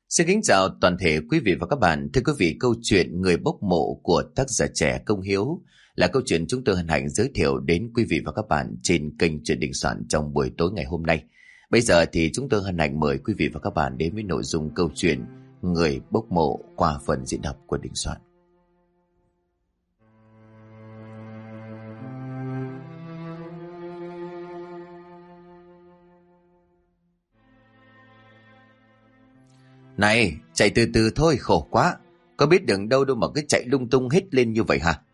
Xin kính chào toàn thể quý vị và các bạn. Thưa quý vị, câu chuyện Người bốc mộ của tác giả trẻ Công Hiếu là câu chuyện chúng tôi hân hạnh giới thiệu đến quý vị và các bạn trên kênh Chuyện Đình Soạn trong buổi tối ngày hôm nay. Bây giờ thì chúng tôi hân hạnh mời quý vị và các bạn đến với nội dung câu chuyện Người bốc mộ qua phần diễn đọc của Đình Soạn. Này, chạy từ từ thôi, khổ quá. Có biết đường đâu đâu mà cứ chạy lung tung hết lên như vậy hả?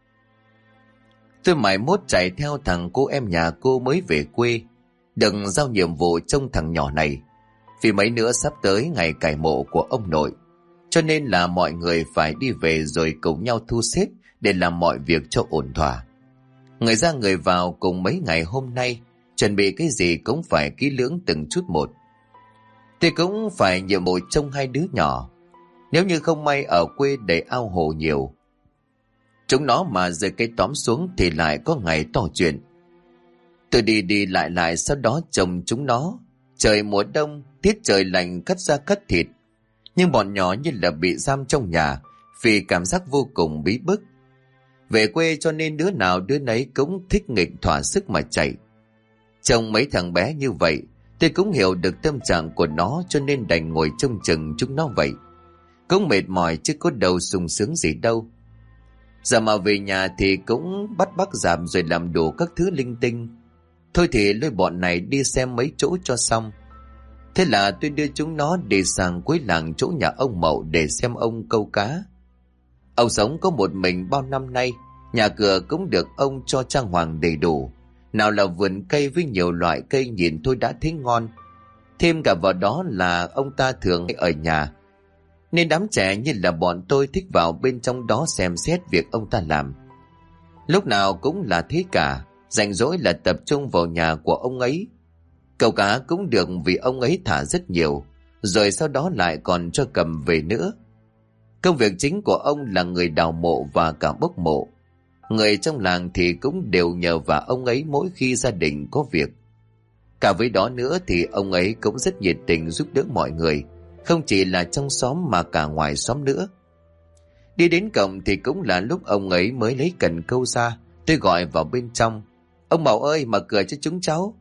Tôi mải mốt chạy theo thằng cô em nhà cô mới về quê, đừng giao nhiệm vụ trông thằng nhỏ này. Vì mấy nữa sắp tới ngày cải mộ của ông nội, cho nên là mọi người phải đi về rồi cùng nhau thu xếp để làm mọi việc cho ổn thỏa. Người ra người vào cùng mấy ngày hôm nay, chuẩn bị cái gì cũng phải kỹ lưỡng từng chút một. Tôi cũng phải nhiệm vụ trông hai đứa nhỏ. Nếu như không may ở quê đầy ao hồ nhiều, chúng nó mà rơi cây tóm xuống thì lại có ngày to chuyện. Tôi đi đi lại sau đó trông chúng nó. Trời mùa đông, tiết trời lạnh cắt da cắt thịt, nhưng bọn nhỏ như là bị giam trong nhà vì cảm giác vô cùng bí bức. Về quê cho nên đứa nào đứa nấy cũng thích nghịch thỏa sức mà chạy. Trông mấy thằng bé như vậy, tôi cũng hiểu được tâm trạng của nó, cho nên đành ngồi trông chừng chúng nó vậy. Cũng mệt mỏi chứ có đâu sung sướng gì đâu. Giờ mà về nhà thì cũng bắt bác giảm rồi làm đủ các thứ linh tinh. Thôi thì lôi bọn này đi xem mấy chỗ cho xong. Thế là tôi đưa chúng nó đi sang cuối làng chỗ nhà ông Mậu để xem ông câu cá. Ông sống có một mình bao năm nay, nhà cửa cũng được ông cho trang hoàng đầy đủ. Nào là vườn cây với nhiều loại cây nhìn thôi đã thấy ngon. Thêm cả vào đó là ông ta thường ở nhà, nên đám trẻ như là bọn tôi thích vào bên trong đó xem xét việc ông ta làm. Lúc nào cũng là thế cả, rảnh rỗi là tập trung vào nhà của ông ấy. Câu cá cũng được vì ông ấy thả rất nhiều, rồi sau đó lại còn cho cầm về nữa. Công việc chính của ông là người đào mộ và cả bốc mộ. Người trong làng thì cũng đều nhờ vào ông ấy mỗi khi gia đình có việc. Cả với đó nữa thì ông ấy cũng rất nhiệt tình giúp đỡ mọi người, không chỉ là trong xóm mà cả ngoài xóm nữa. Đi đến cổng thì cũng là lúc ông ấy mới lấy cần câu ra. Tôi gọi vào bên trong: "Ông Mậu ơi, mở cửa cho chúng cháu."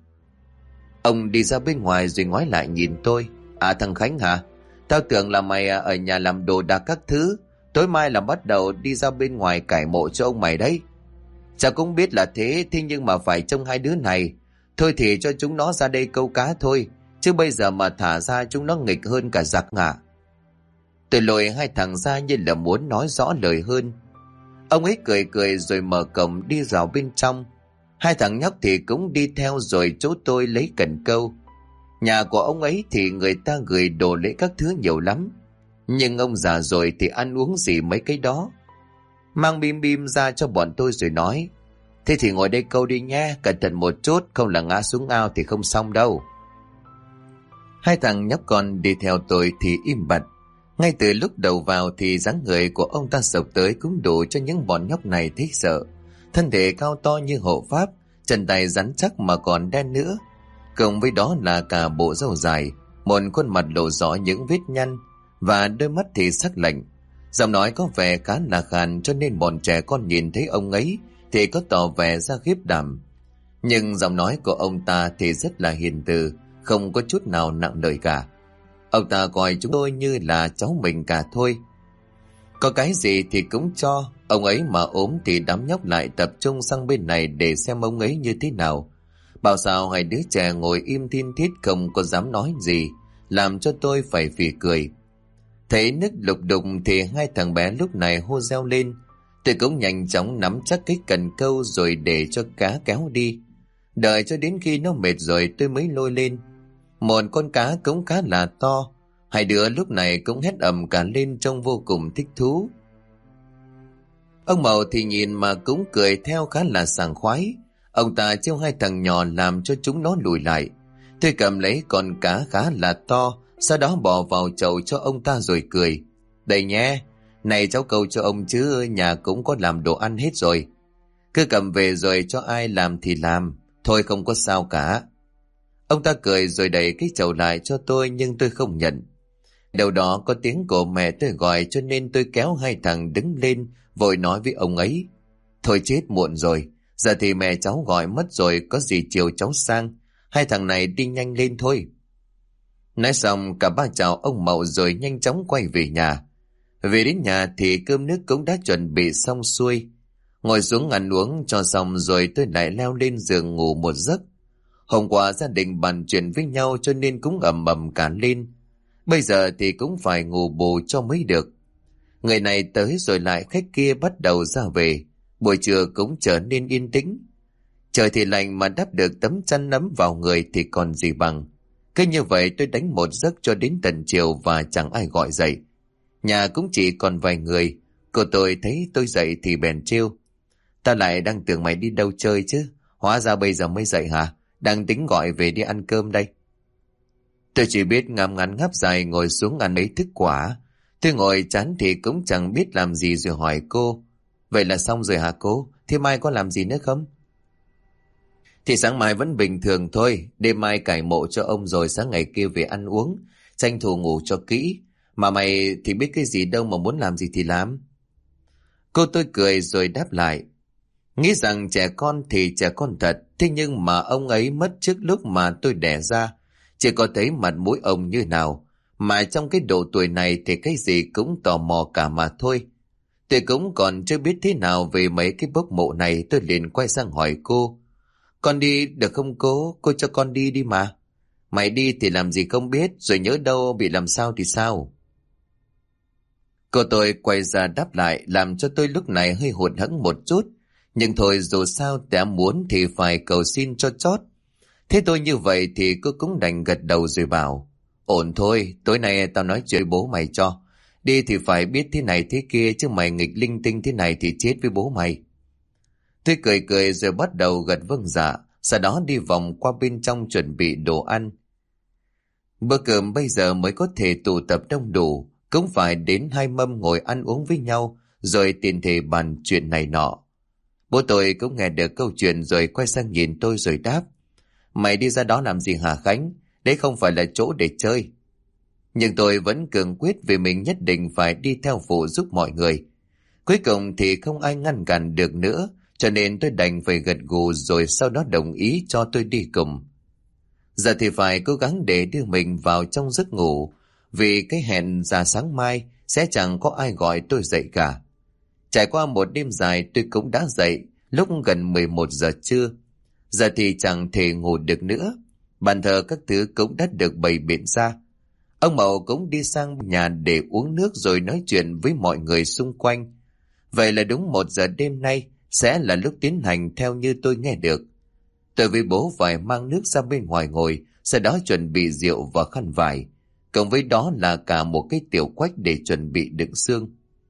Ông đi ra bên ngoài rồi ngoái lại nhìn tôi: "À, thằng Khánh hả? Tao tưởng là mày ở nhà làm đồ đạc các thứ, tối mai là bắt đầu đi ra bên ngoài cải mộ cho ông mày đấy." "Chả cũng biết là thế, thế nhưng mà phải trông hai đứa này. Thôi thì cho chúng nó ra đây câu cá thôi, chứ bây giờ mà thả ra chúng nó nghịch hơn cả giặc ngả." Tôi lôi hai thằng ra như là muốn nói rõ lời hơn. Ông ấy cười cười rồi mở cổng đi vào bên trong. Hai thằng nhóc thì cũng đi theo rồi chỗ tôi lấy cần câu. Nhà của ông ấy thì người ta gửi đồ lễ các thứ nhiều lắm, nhưng ông già rồi thì ăn uống gì mấy cái đó. Mang bim bim ra cho bọn tôi rồi nói: "Thế thì ngồi đây câu đi nhé, cẩn thận một chút, không là ngã xuống ao thì không xong đâu." Hai thằng nhóc con đi theo tôi thì im bặt. Ngay từ lúc đầu vào thì dáng người của ông ta sộc tới cũng đủ cho những bọn nhóc này thấy sợ. Thân thể cao to như hộ pháp, chân tay rắn chắc mà còn đen nữa. Cộng với đó là cả bộ râu dài, một khuôn mặt lộ rõ những vết nhăn và đôi mắt thì sắc lạnh. Giọng nói có vẻ khá là khàn, cho nên bọn trẻ con nhìn thấy ông ấy thì có tỏ vẻ ra khiếp đảm. Nhưng giọng nói của ông ta thì rất là hiền từ, không có chút nào nặng lời cả. Ông ta coi chúng tôi như là cháu mình cả thôi. Có cái gì thì cũng cho. Ông ấy mà ốm thì đám nhóc lại tập trung sang bên này để xem ông ấy như thế nào. Bảo sao hai đứa trẻ ngồi im thiên thiết không có dám nói gì, làm cho tôi phải phì cười. Thấy nước lục đục thì hai thằng bé lúc này hô reo lên. Tôi cũng nhanh chóng nắm chắc cái cần câu rồi để cho cá kéo đi. Đợi cho đến khi nó mệt rồi tôi mới lôi lên. Một con cá cũng khá là to. Hai đứa lúc này cũng hét ầm cả lên, trông vô cùng thích thú. Ông Mậu thì nhìn mà cũng cười theo khá là sảng khoái. Ông ta trêu hai thằng nhỏ làm cho chúng nó lùi lại. Tôi cầm lấy con cá khá là to, sau đó bỏ vào chậu cho ông ta rồi cười: "Đây nhé, này cháu câu cho ông chứ nhà cũng có làm đồ ăn hết rồi. Cứ cầm về rồi cho ai làm thì làm, thôi không có sao cả." Ông ta cười rồi đẩy cái chậu lại cho tôi, nhưng tôi không nhận. Đầu đó có tiếng của mẹ tôi gọi, cho nên tôi kéo hai thằng đứng lên, vội nói với ông ấy: Thôi chết muộn rồi, giờ thì mẹ cháu gọi mất rồi, có gì chiều cháu sang. Hai thằng này đi nhanh lên thôi. Nói xong cả ba chào ông Mậu rồi nhanh chóng quay về nhà. Về đến nhà thì cơm nước cũng đã chuẩn bị xong xuôi. Ngồi xuống ăn uống cho xong rồi tôi lại leo lên giường ngủ một giấc. Hôm qua gia đình bàn chuyện với nhau cho nên cũng ầm ầm cả lên. Bây giờ thì cũng phải ngủ bù cho mới được. Người này tới rồi lại khách kia bắt đầu ra về. Buổi trưa cũng trở nên yên tĩnh. Trời thì lạnh mà đắp được tấm chăn nấm vào người thì còn gì bằng. Cứ như vậy tôi đánh một giấc cho đến tận chiều và chẳng ai gọi dậy. Nhà cũng chỉ còn vài người. Cô tôi thấy tôi dậy thì bèn trêu: Ta lại đang tưởng mày đi đâu chơi chứ, hóa ra bây giờ mới dậy hả? Đang tính gọi về đi ăn cơm đây. Tôi chỉ biết ngắm ngắn ngáp dài ngồi xuống ăn mấy thức quả. Tôi ngồi chán thì cũng chẳng biết làm gì rồi hỏi cô: Vậy là xong rồi hả cô? Thế mai có làm gì nữa không? Thì sáng mai vẫn bình thường thôi. Đêm mai cải mộ cho ông rồi sáng ngày kia về ăn uống, tranh thủ ngủ cho kỹ. Mà mày thì biết cái gì đâu mà muốn làm gì thì làm. Cô tôi cười rồi đáp lại: Nghĩ rằng trẻ con thì trẻ con thật. Thế nhưng mà ông ấy mất trước lúc mà tôi đẻ ra. Chỉ có thấy mặt mũi ông như nào. Mà trong cái độ tuổi này thì cái gì cũng tò mò cả mà thôi. Tôi cũng còn chưa biết thế nào về mấy cái bốc mộ này. Tôi liền quay sang hỏi cô: Con đi được không cô? Cô cho con đi đi mà. Mày đi thì làm gì không biết, rồi nhớ đâu bị làm sao thì sao? Cô tôi quay ra đáp lại làm cho tôi lúc này hơi hụt hẫng một chút. Nhưng thôi dù sao đã muốn thì phải cầu xin cho chót. Thế tôi như vậy thì cô cũng đành gật đầu rồi bảo: Ổn thôi, tối nay tao nói chuyện với bố mày cho. Đi thì phải biết thế này thế kia, chứ mày nghịch linh tinh thế này thì chết với bố mày. Tôi cười cười rồi bắt đầu gật vâng dạ. Sau đó đi vòng qua bên trong chuẩn bị đồ ăn. Bữa cơm bây giờ mới có thể tụ tập đông đủ. Cũng phải đến 2 mâm ngồi ăn uống với nhau, rồi tiền thể bàn chuyện này nọ. Bố tôi cũng nghe được câu chuyện rồi quay sang nhìn tôi rồi đáp: Mày đi ra đó làm gì hả Khánh? Đấy không phải là chỗ để chơi. Nhưng tôi vẫn cường quyết vì mình nhất định phải đi theo phụ giúp mọi người. Cuối cùng thì không ai ngăn cản được nữa, cho nên tôi đành phải gật gù rồi sau đó đồng ý cho tôi đi cùng. Giờ thì phải cố gắng để đưa mình vào trong giấc ngủ, vì cái hẹn ra sáng mai sẽ chẳng có ai gọi tôi dậy cả. Trải qua một đêm dài tôi cũng đã dậy lúc gần 11 giờ trưa. Giờ thì chẳng thể ngủ được nữa. Bàn thờ các thứ cũng đã được bày biện ra. Ông Mậu cũng đi sang nhà để uống nước rồi nói chuyện với mọi người xung quanh. Vậy là đúng 1 giờ đêm nay sẽ là lúc tiến hành theo như tôi nghe được. Tôi với bố phải mang nước ra bên ngoài ngồi, sau đó chuẩn bị rượu và khăn vải. Cộng với đó là cả một cái tiểu quách để chuẩn bị đựng xương.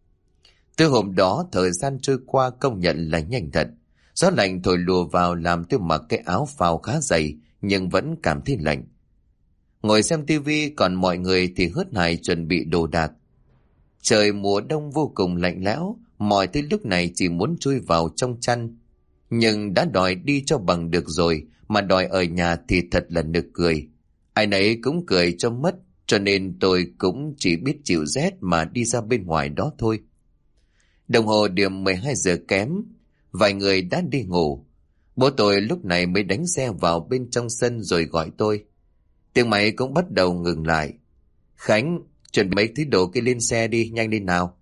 Từ hôm đó thời gian trôi qua công nhận là nhanh thật. Gió lạnh thổi lùa vào làm tôi mặc cái áo phao khá dày nhưng vẫn cảm thấy lạnh. Ngồi xem tivi còn mọi người thì hớt hải chuẩn bị đồ đạc. Trời mùa đông vô cùng lạnh lẽo, mọi thứ lúc này chỉ muốn chui vào trong chăn. Nhưng đã đòi đi cho bằng được rồi, mà đòi ở nhà thì thật là nực cười. Ai nấy cũng cười cho mất, cho nên tôi cũng chỉ biết chịu rét mà đi ra bên ngoài đó thôi. Đồng hồ điểm 12 giờ kém, vài người đã đi ngủ. Bố tôi lúc này mới đánh xe vào bên trong sân rồi gọi tôi. Tiếng máy cũng bắt đầu ngừng lại. Khánh, chuẩn mấy thứ đồ kia lên xe đi, nhanh lên nào.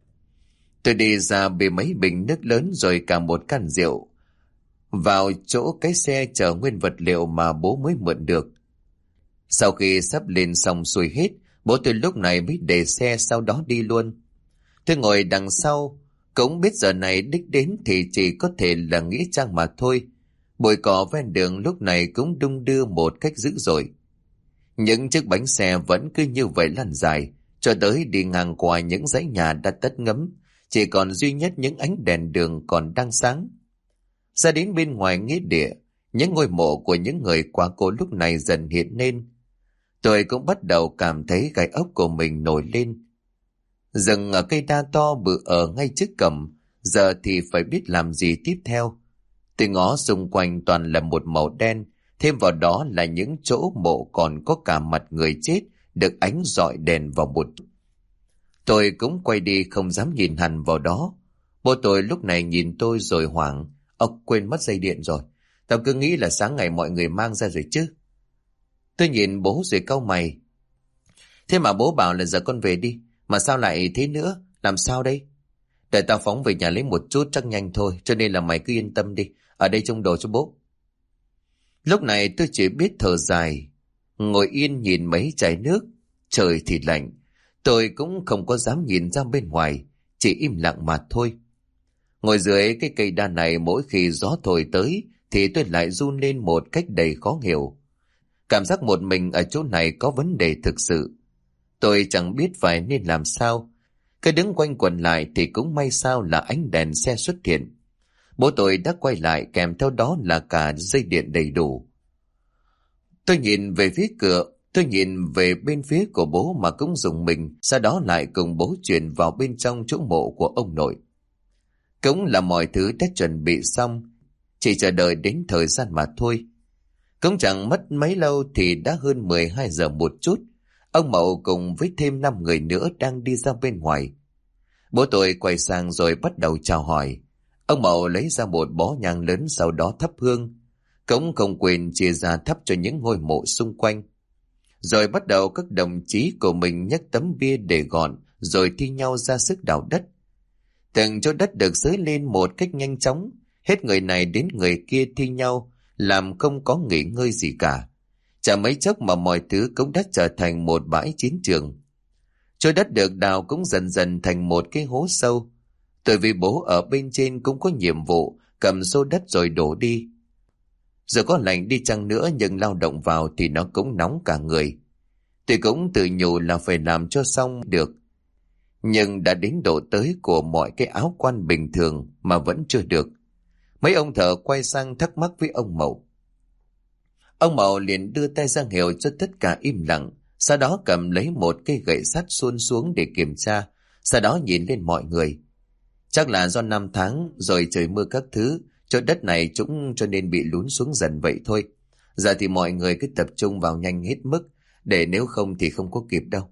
Tôi đi ra bê mấy bình nước lớn rồi cả một can rượu vào chỗ cái xe chở nguyên vật liệu mà bố mới mượn được. Sau khi sắp lên xong xuôi hết, bố tôi lúc này mới để xe sau đó đi luôn. Tôi ngồi đằng sau, cũng biết giờ này đích đến thì chỉ có thể là nghĩa trang mà thôi. Bụi cỏ ven đường lúc này cũng đung đưa một cách dữ dội. Những chiếc bánh xe vẫn cứ như vậy lăn dài, cho tới đi ngang qua những dãy nhà đã tắt ngấm, chỉ còn duy nhất những ánh đèn đường còn đang sáng. Ra đến bên ngoài nghĩa địa, những ngôi mộ của những người quá cố lúc này dần hiện lên. Tôi cũng bắt đầu cảm thấy gai ốc của mình nổi lên. Rừng ở cây đa to bự ở ngay trước cổng, giờ thì phải biết làm gì tiếp theo. Tôi ngó xung quanh toàn là một màu đen, thêm vào đó là những chỗ mộ còn có cả mặt người chết được ánh rọi đèn vào một. Tôi cũng quay đi không dám nhìn hẳn vào đó. Bố tôi lúc này nhìn tôi rồi hoảng. Ông quên mất dây điện rồi. Tao cứ nghĩ là sáng ngày mọi người mang ra rồi chứ. Tôi nhìn bố rồi cau mày. Thế mà bố bảo là giờ con về đi. Mà sao lại thế nữa? Làm sao đây? Để tao phóng về nhà lấy một chút chắc nhanh thôi. Cho nên là mày cứ yên tâm đi. Ở đây trông đồ cho bố. Lúc này tôi chỉ biết thở dài. Ngồi yên nhìn mấy chai nước. Trời thì lạnh. Tôi cũng không có dám nhìn ra bên ngoài. Chỉ im lặng mà thôi. Ngồi dưới cái cây đa này mỗi khi gió thổi tới thì tôi lại run lên một cách đầy khó hiểu. Cảm giác một mình ở chỗ này có vấn đề thực sự. Tôi chẳng biết phải nên làm sao. Cứ đứng quanh quẩn lại thì cũng may sao là ánh đèn xe xuất hiện. Bố tôi đã quay lại kèm theo đó là cả dây điện đầy đủ. Tôi nhìn về phía cửa, tôi nhìn về bên phía của bố mà cũng rùng mình, sau đó lại cùng bố chuyển vào bên trong chỗ mộ của ông nội. Cũng là mọi thứ đã chuẩn bị xong, chỉ chờ đợi đến thời gian mà thôi. Cũng chẳng mất mấy lâu thì đã hơn 12 giờ một chút. Ông Mậu cùng với thêm 5 người nữa đang đi ra bên ngoài. Bố tôi quay sang rồi bắt đầu chào hỏi. Ông Mậu lấy ra một bó nhang lớn sau đó thắp hương. Cũng không quên chia ra thắp cho những ngôi mộ xung quanh. Rồi bắt đầu các đồng chí của mình nhấc tấm bia để gọn rồi thi nhau ra sức đào đất. Từng chỗ đất được xới lên một cách nhanh chóng. Hết người này đến người kia thi nhau, làm không có nghỉ ngơi gì cả. Chả mấy chốc mà mọi thứ cũng đã trở thành một bãi chiến trường. Chỗ đất được đào cũng dần dần thành một cái hố sâu. Tôi vì bố ở bên trên cũng có nhiệm vụ cầm xô đất rồi đổ đi. Giờ có lạnh đi chăng nữa nhưng lao động vào thì nó cũng nóng cả người. Tôi cũng tự nhủ là phải làm cho xong được. Nhưng đã đến độ tới của mọi cái áo quan bình thường mà vẫn chưa được. Mấy ông thợ quay sang thắc mắc với ông Mậu. Ông Mậu liền đưa tay ra hiệu cho tất cả im lặng, sau đó cầm lấy một cây gậy sắt xuôn xuống để kiểm tra, sau đó nhìn lên mọi người. Chắc là do 5 tháng rồi trời mưa các thứ, chỗ đất này chúng cho nên bị lún xuống dần vậy thôi. Giờ thì mọi người cứ tập trung vào nhanh hết mức, để nếu không thì không có kịp đâu.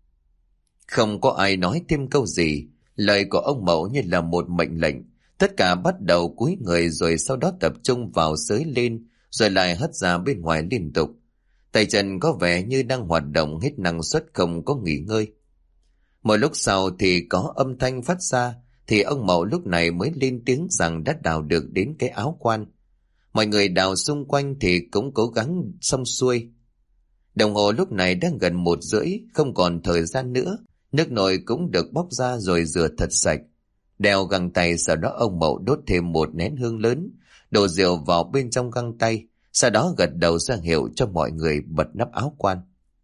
Không có ai nói thêm câu gì, lời của ông Mậu như là một mệnh lệnh. Tất cả bắt đầu cúi người rồi sau đó tập trung vào xới lên, rồi lại hất ra bên ngoài liên tục. Tay chân có vẻ như đang hoạt động hết năng suất không có nghỉ ngơi. Một lúc sau thì có âm thanh phát ra, thì ông Mậu lúc này mới lên tiếng rằng đã đào được đến cái áo quan. Mọi người đào xung quanh thì cũng cố gắng xong xuôi. Đồng hồ lúc này đang gần 1:30, không còn thời gian nữa. Nước nồi cũng được bóc ra rồi rửa thật sạch. Đeo găng tay, sau đó ông Mậu đốt thêm một nén hương lớn, đổ rượu vào bên trong găng tay, sau đó gật đầu ra hiệu cho mọi người bật nắp áo quan.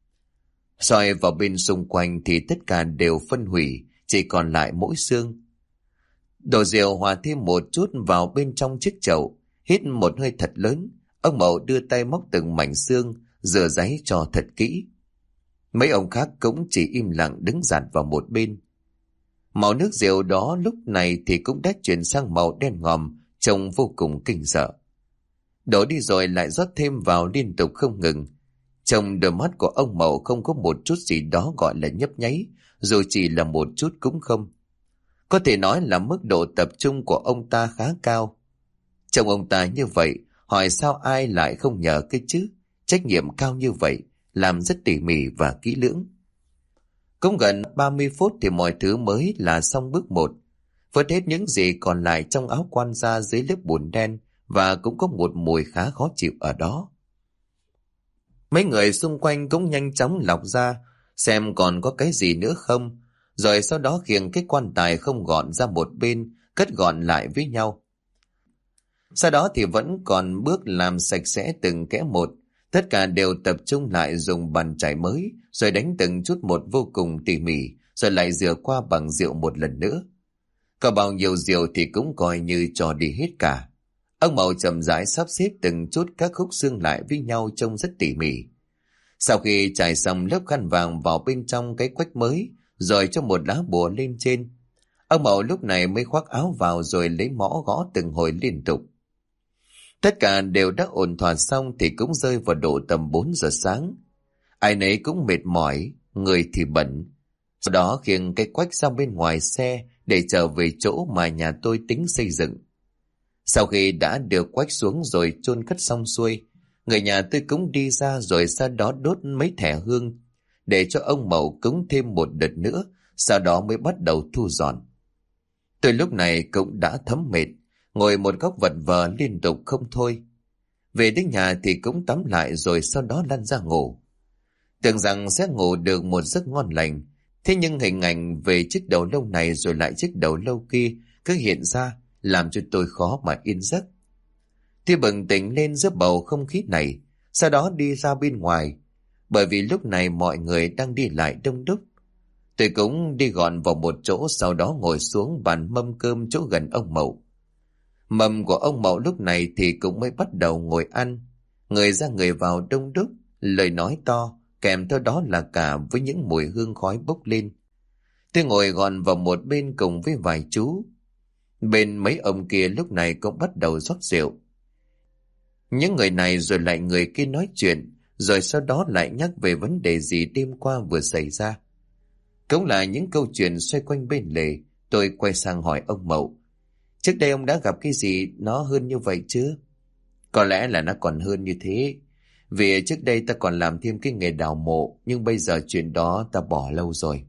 Soi vào bên xung quanh thì tất cả đều phân hủy, chỉ còn lại mỗi xương. Đổ rượu hòa thêm một chút vào bên trong chiếc chậu, hít một hơi thật lớn, ông Mậu đưa tay móc từng mảnh xương, rửa ráy cho thật kỹ. Mấy ông khác cũng chỉ im lặng đứng dạt vào một bên. Màu nước rượu đó lúc này thì cũng đã chuyển sang màu đen ngòm, trông vô cùng kinh sợ. Đổ đi rồi lại rót thêm vào liên tục không ngừng. Trong đôi mắt của ông Mậu không có một chút gì đó gọi là nhấp nháy, dù chỉ là một chút cũng không. Có thể nói là mức độ tập trung của ông ta khá cao. Trông ông ta như vậy, hỏi sao ai lại không nhờ cái chứ? Trách nhiệm cao như vậy, làm rất tỉ mỉ và kỹ lưỡng. Cũng gần 30 phút thì mọi thứ mới là xong bước 1. Vớt hết những gì còn lại trong áo quan ra dưới lớp bùn đen, và cũng có một mùi khá khó chịu ở đó. Mấy người xung quanh cũng nhanh chóng lọc ra, xem còn có cái gì nữa không, rồi sau đó khiêng cái quan tài không gọn ra một bên, cất gọn lại với nhau. Sau đó thì vẫn còn bước làm sạch sẽ từng kẽ một. Tất cả đều tập trung lại dùng bàn chải mới, rồi đánh từng chút một vô cùng tỉ mỉ, rồi lại rửa qua bằng rượu một lần nữa. Có bao nhiêu rượu thì cũng coi như trò đi hết cả. Ông Mậu chậm rãi sắp xếp từng chút các khúc xương lại với nhau trông rất tỉ mỉ. Sau khi trải xong lớp khăn vàng vào bên trong cái quách mới, rồi cho một lá bùa lên trên, ông Mậu lúc này mới khoác áo vào rồi lấy mõ gõ từng hồi liên tục. Tất cả đều đã ổn thỏa xong thì cũng rơi vào độ tầm 4 giờ sáng. Ai nấy cũng mệt mỏi, người thì bận. Sau đó khiêng cái quách ra bên ngoài xe để trở về chỗ mà nhà tôi tính xây dựng. Sau khi đã đưa quách xuống rồi chôn cất xong xuôi, người nhà tôi cũng đi ra rồi sau đó đốt mấy thẻ hương để cho ông Mậu cúng thêm một đợt nữa, sau đó mới bắt đầu thu dọn. Tôi lúc này cũng đã thấm mệt, ngồi một góc vật vờ liên tục không thôi. Về đến nhà thì cũng tắm lại rồi sau đó lăn ra ngủ. Tưởng rằng sẽ ngủ được một giấc ngon lành, thế nhưng hình ảnh về chiếc đầu lâu này rồi lại chiếc đầu lâu kia cứ hiện ra, làm cho tôi khó mà yên giấc. Tôi bừng tỉnh lên giữa bầu không khí này, sau đó đi ra bên ngoài, bởi vì lúc này mọi người đang đi lại đông đúc. Tôi cũng đi gọn vào một chỗ, sau đó ngồi xuống bàn mâm cơm chỗ gần ông Mậu. Mâm của ông Mậu lúc này thì cũng mới bắt đầu ngồi ăn, người ra người vào đông đúc, lời nói to, kèm theo đó là cả với những mùi hương khói bốc lên. Tôi ngồi gọn vào một bên cùng với vài chú. Bên mấy ông kia lúc này cũng bắt đầu rót rượu. Những người này rồi lại người kia nói chuyện, rồi sau đó lại nhắc về vấn đề gì đêm qua vừa xảy ra. Cũng là những câu chuyện xoay quanh bên lề. Tôi quay sang hỏi ông Mậu, trước đây ông đã gặp cái gì nó hơn như vậy chứ? Có lẽ là nó còn hơn như thế. Vì trước đây ta còn làm thêm cái nghề đào mộ, nhưng bây giờ chuyện đó ta bỏ lâu rồi.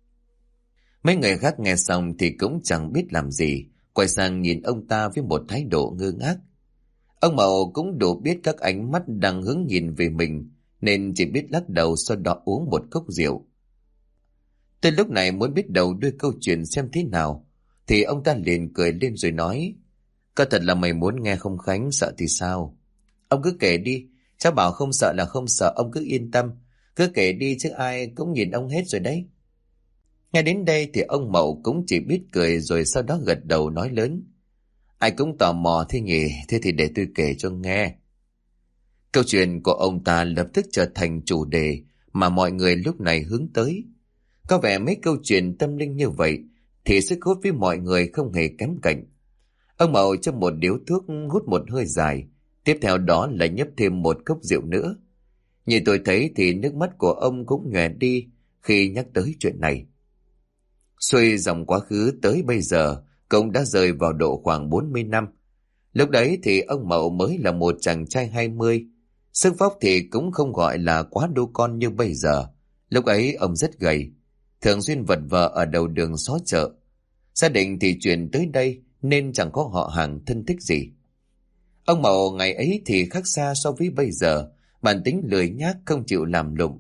Mấy người khác nghe xong thì cũng chẳng biết làm gì, quay sang nhìn ông ta với một thái độ ngơ ngác. Ông Mậu cũng đủ biết các ánh mắt đang hướng nhìn về mình, nên chỉ biết lắc đầu, sau đó uống một cốc rượu. Tôi lúc này muốn biết đầu đuôi câu chuyện xem thế nào, thì ông ta liền cười lên rồi nói, có thật là mày muốn nghe không Khánh, sợ thì sao? Ông cứ kể đi, cháu bảo không sợ là không sợ, ông cứ yên tâm, cứ kể đi chứ ai cũng nhìn ông hết rồi đấy. Nghe đến đây thì ông Mậu cũng chỉ biết cười, rồi sau đó gật đầu nói lớn, ai cũng tò mò thế nhỉ, thế thì để tôi kể cho nghe. Câu chuyện của ông ta lập tức trở thành chủ đề mà mọi người lúc này hướng tới. Có vẻ mấy câu chuyện tâm linh như vậy thì sức hút với mọi người không hề kém cạnh. Ông Mậu châm một điếu thuốc, hút một hơi dài, tiếp theo đó là nhấp thêm một cốc rượu nữa. Như tôi thấy thì nước mắt của ông cũng nhòe đi khi nhắc tới chuyện này. Xuôi dòng quá khứ tới bây giờ cũng đã rơi vào độ khoảng 40 năm. Lúc đấy thì ông Mậu mới là một chàng trai 20. Sức vóc thì cũng không gọi là quá đô con như bây giờ. Lúc ấy ông rất gầy, thường xuyên vật vờ ở đầu đường xó chợ. Gia đình thì chuyển tới đây nên chẳng có họ hàng thân thích gì. Ông Mậu ngày ấy thì khác xa so với bây giờ, bản tính lười nhác không chịu làm lụng.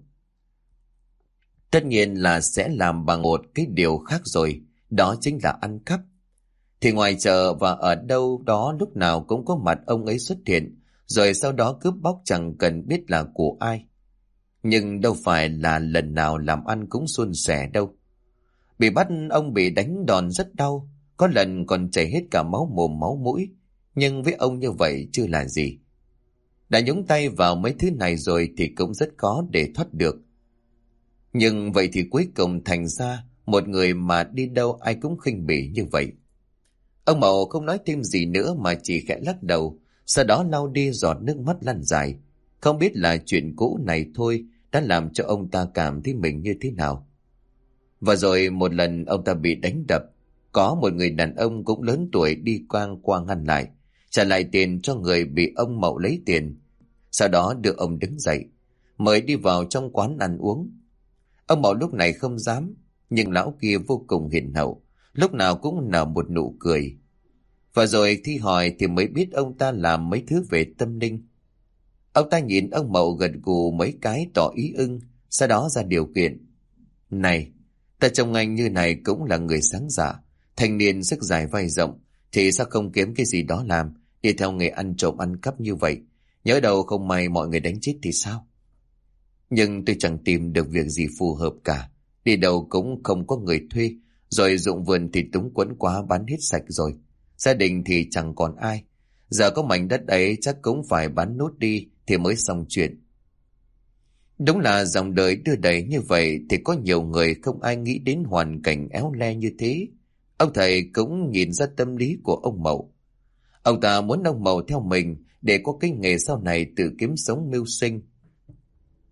Tất nhiên là sẽ làm bằng một cái điều khác rồi, đó chính là ăn cắp. Thì ngoài chợ và ở đâu đó lúc nào cũng có mặt ông ấy xuất hiện, rồi sau đó cướp bóc chẳng cần biết là của ai. Nhưng đâu phải là lần nào làm ăn cũng suôn sẻ đâu. Bị bắt ông bị đánh đòn rất đau, có lần còn chảy hết cả máu mồm máu mũi, nhưng với ông như vậy chưa là gì. Đã nhúng tay vào mấy thứ này rồi thì cũng rất khó để thoát được. Nhưng vậy thì cuối cùng thành ra một người mà đi đâu ai cũng khinh bỉ như vậy. Ông Mậu không nói thêm gì nữa mà chỉ khẽ lắc đầu, sau đó lau đi giọt nước mắt lăn dài. Không biết là chuyện cũ này thôi đã làm cho ông ta cảm thấy mình như thế nào. Và rồi một lần ông ta bị đánh đập, có một người đàn ông cũng lớn tuổi đi qua ngăn lại, trả lại tiền cho người bị ông Mậu lấy tiền. Sau đó đưa ông đứng dậy, mời đi vào trong quán ăn uống. Ông Mậu lúc này không dám, nhưng lão kia vô cùng hiền hậu, lúc nào cũng nở một nụ cười. Và rồi thi hỏi thì mới biết ông ta làm mấy thứ về tâm linh. Ông ta nhìn ông Mậu gật gù mấy cái tỏ ý ưng, sau đó ra điều kiện. Này, ta trông anh như này cũng là người sáng dạ, thanh niên sức dài vai rộng, thì sao không kiếm cái gì đó làm, đi theo nghề ăn trộm ăn cắp như vậy. Nhớ đâu không may mọi người đánh chết thì sao? Nhưng tôi chẳng tìm được việc gì phù hợp cả, đi đâu cũng không có người thuê, rồi ruộng vườn thì túng quẫn quá bán hết sạch rồi. Gia đình thì chẳng còn ai, giờ có mảnh đất ấy chắc cũng phải bán nốt đi thì mới xong chuyện. Đúng là dòng đời đưa đẩy như vậy thì có nhiều người không ai nghĩ đến hoàn cảnh éo le như thế. Ông thầy cũng nhìn ra tâm lý của ông Mậu. Ông ta muốn ông Mậu theo mình để có cái nghề sau này tự kiếm sống mưu sinh.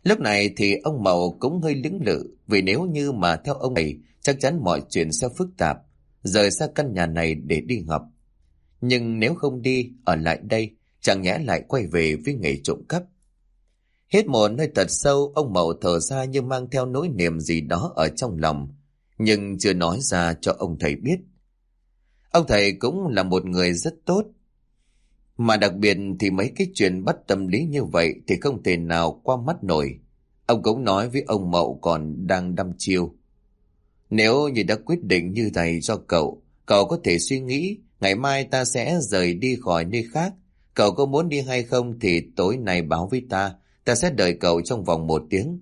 Lúc này thì ông Mậu cũng hơi lưỡng lự, vì nếu như mà theo ông này chắc chắn mọi chuyện sẽ phức tạp, rời xa căn nhà này để đi học. Nhưng nếu không đi, ở lại đây, chẳng nhẽ lại quay về với nghề trộm cắp. Hít một hơi thật sâu, ông Mậu thở ra như mang theo nỗi niềm gì đó ở trong lòng, nhưng chưa nói ra cho ông thầy biết. Ông thầy cũng là một người rất tốt, mà đặc biệt thì mấy cái chuyện bắt tâm lý như vậy thì không thể nào qua mắt nổi. Ông cũng nói với ông Mậu còn đang đăm chiêu. Nếu như đã quyết định như thầy cho cậu, cậu có thể suy nghĩ ngày mai ta sẽ rời đi khỏi nơi khác. Cậu có muốn đi hay không thì tối nay báo với ta, ta sẽ đợi cậu trong vòng 1 tiếng.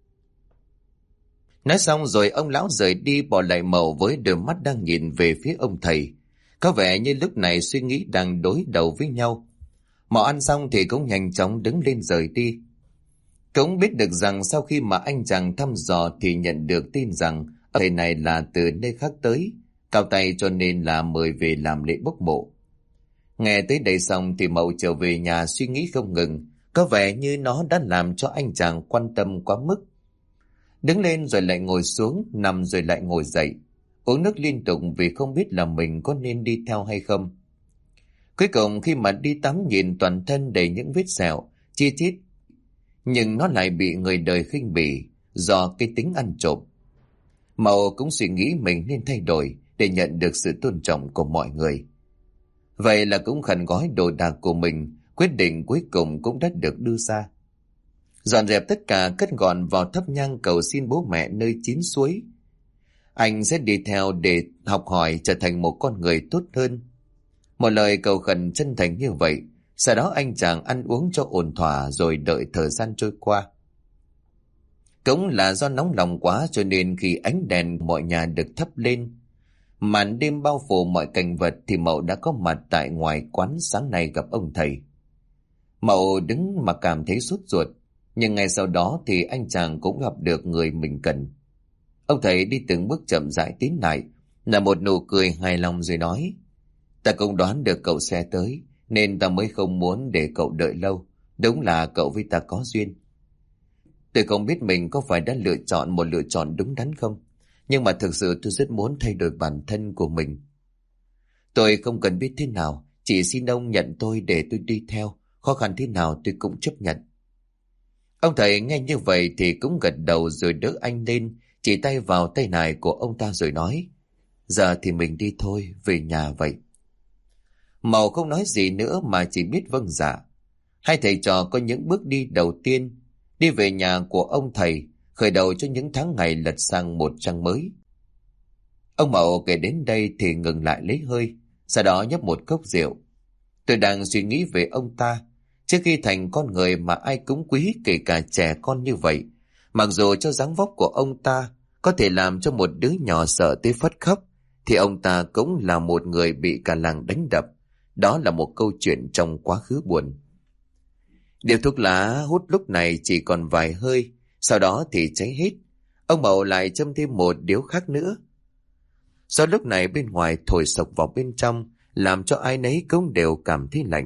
Nói xong rồi ông lão rời đi, bỏ lại Mậu với đôi mắt đang nhìn về phía ông thầy. Có vẻ như lúc này suy nghĩ đang đối đầu với nhau. Mậu ăn xong thì cũng nhanh chóng đứng lên rời đi. Cũng biết được rằng sau khi mà anh chàng thăm dò thì nhận được tin rằng thầy này là từ nơi khác tới, cao tay cho nên là mời về làm lễ bốc mộ. Nghe tới đây xong thì Mậu trở về nhà suy nghĩ không ngừng, có vẻ như nó đã làm cho anh chàng quan tâm quá mức. Đứng lên rồi lại ngồi xuống, nằm rồi lại ngồi dậy, uống nước liên tục vì không biết là mình có nên đi theo hay không. Cuối cùng khi mà đi tắm nhìn toàn thân đầy những vết sẹo, chi chít, nhưng nó lại bị người đời khinh bỉ do cái tính ăn trộm. Mậu cũng suy nghĩ mình nên thay đổi để nhận được sự tôn trọng của mọi người. Vậy là cũng khẩn gói đồ đạc của mình, quyết định cuối cùng cũng đã được đưa ra. Dọn dẹp tất cả cất gọn vào thắp nhang cầu xin bố mẹ nơi 9 suối. Anh sẽ đi theo để học hỏi trở thành một con người tốt hơn. Một lời cầu khẩn chân thành như vậy, sau đó anh chàng ăn uống cho ổn thỏa rồi đợi thời gian trôi qua. Cũng là do nóng lòng quá cho nên khi ánh đèn mọi nhà được thắp lên, màn đêm bao phủ mọi cảnh vật thì Mậu đã có mặt tại ngoài quán sáng nay gặp ông thầy. Mậu đứng mà cảm thấy sốt ruột, nhưng ngay sau đó thì anh chàng cũng gặp được người mình cần. Ông thầy đi từng bước chậm rãi tiến lại, là một nụ cười hài lòng rồi nói: Ta cũng đoán được cậu sẽ tới, nên ta mới không muốn để cậu đợi lâu. Đúng là cậu với ta có duyên. Tôi không biết mình có phải đã lựa chọn một lựa chọn đúng đắn không, nhưng mà thực sự tôi rất muốn thay đổi bản thân của mình. Tôi không cần biết thế nào, chỉ xin ông nhận tôi để tôi đi theo, khó khăn thế nào tôi cũng chấp nhận. Ông thầy nghe như vậy thì cũng gật đầu rồi đỡ anh lên, chỉ tay vào tay nải của ông ta rồi nói: Giờ thì mình đi thôi, về nhà vậy. Mậu không nói gì nữa mà chỉ biết vâng dạ. Hai thầy trò có những bước đi đầu tiên, đi về nhà của ông thầy, khởi đầu cho những tháng ngày lật sang một trang mới. Ông Mậu kể đến đây thì ngừng lại lấy hơi, sau đó nhấp một cốc rượu. Tôi đang suy nghĩ về ông ta, trước khi thành con người mà ai cũng quý kể cả trẻ con như vậy. Mặc dù cho dáng vóc của ông ta có thể làm cho một đứa nhỏ sợ tới phát khóc, thì ông ta cũng là một người bị cả làng đánh đập. Đó là một câu chuyện trong quá khứ buồn. Điếu thuốc lá hút lúc này chỉ còn vài hơi, sau đó thì cháy hết. Ông Mậu lại châm thêm một điếu khác nữa. Sau lúc này bên ngoài thổi sộc vào bên trong, làm cho ai nấy cũng đều cảm thấy lạnh.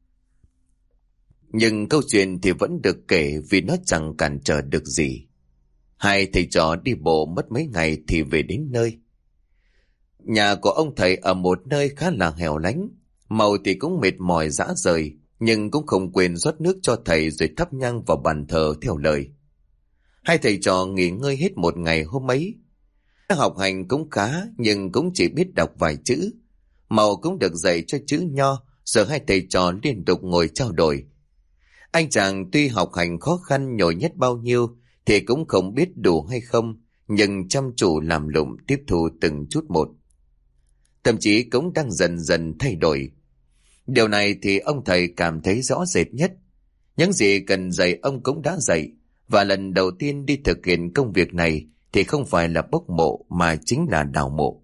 Nhưng câu chuyện thì vẫn được kể vì nó chẳng cản trở được gì. Hai thầy trò đi bộ mất mấy ngày thì về đến nơi. Nhà của ông thầy ở một nơi khá là hẻo lánh. Mậu thì cũng mệt mỏi rã rời, nhưng cũng không quên rót nước cho thầy rồi thắp nhang vào bàn thờ theo lời. Hai thầy trò nghỉ ngơi hết một ngày hôm ấy. Học hành cũng khá nhưng cũng chỉ biết đọc vài chữ. Mậu cũng được dạy cho chữ nho, giờ hai thầy trò liên tục ngồi trao đổi. Anh chàng tuy học hành khó khăn nhồi nhét bao nhiêu thì cũng không biết đủ hay không, nhưng chăm chú làm lụng tiếp thu từng chút một. Thậm chí cũng đang dần dần thay đổi. Điều này thì ông thầy cảm thấy rõ rệt nhất. Những gì cần dạy ông cũng đã dạy, và lần đầu tiên đi thực hiện công việc này thì không phải là bốc mộ mà chính là đào mộ.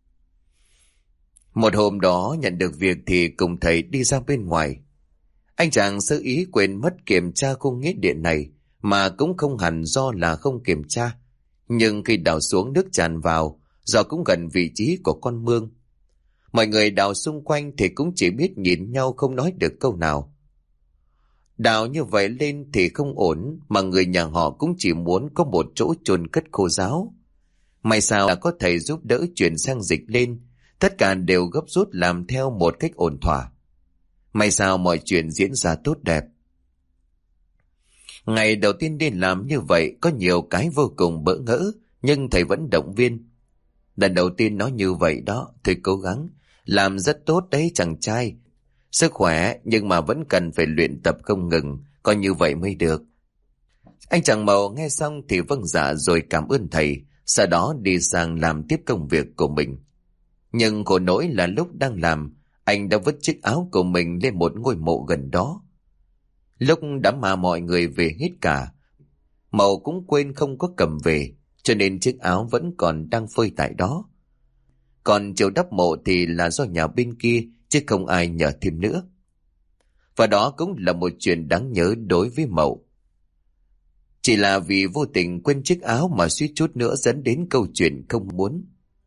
Một hôm đó nhận được việc thì cùng thầy đi ra bên ngoài. Anh chàng sơ ý quên mất kiểm tra khu nghĩa địa này, mà cũng không hẳn do là không kiểm tra. Nhưng khi đào xuống nước tràn vào, do cũng gần vị trí của con mương. Mọi người đào xung quanh thì cũng chỉ biết nhìn nhau không nói được câu nào. Đào như vậy lên thì không ổn, mà người nhà họ cũng chỉ muốn có một chỗ chôn cất khô ráo. May sao là có thầy giúp đỡ chuyển sang dịch lên, tất cả đều gấp rút làm theo một cách ổn thỏa. May sao mọi chuyện diễn ra tốt đẹp. Ngày đầu tiên đi làm như vậy có nhiều cái vô cùng bỡ ngỡ, nhưng thầy vẫn động viên. Lần đầu tiên nói như vậy đó, thầy cố gắng, làm rất tốt đấy chàng trai. Sức khỏe nhưng mà vẫn cần phải luyện tập không ngừng, coi như vậy mới được. Anh chàng Mậu nghe xong thì vâng dạ rồi cảm ơn thầy, sau đó đi sang làm tiếp công việc của mình. Nhưng khổ nỗi là lúc đang làm, anh đã vứt chiếc áo của mình lên một ngôi mộ gần đó. Lúc đã mà mọi người về hết cả, Mậu cũng quên không có cầm về, cho nên chiếc áo vẫn còn đang phơi tại đó. Còn chiều đắp mộ thì là do nhà bên kia, chứ không ai nhờ thêm nữa. Và đó cũng là một chuyện đáng nhớ đối với Mậu. Chỉ là vì vô tình quên chiếc áo mà suýt chút nữa dẫn đến câu chuyện không muốn.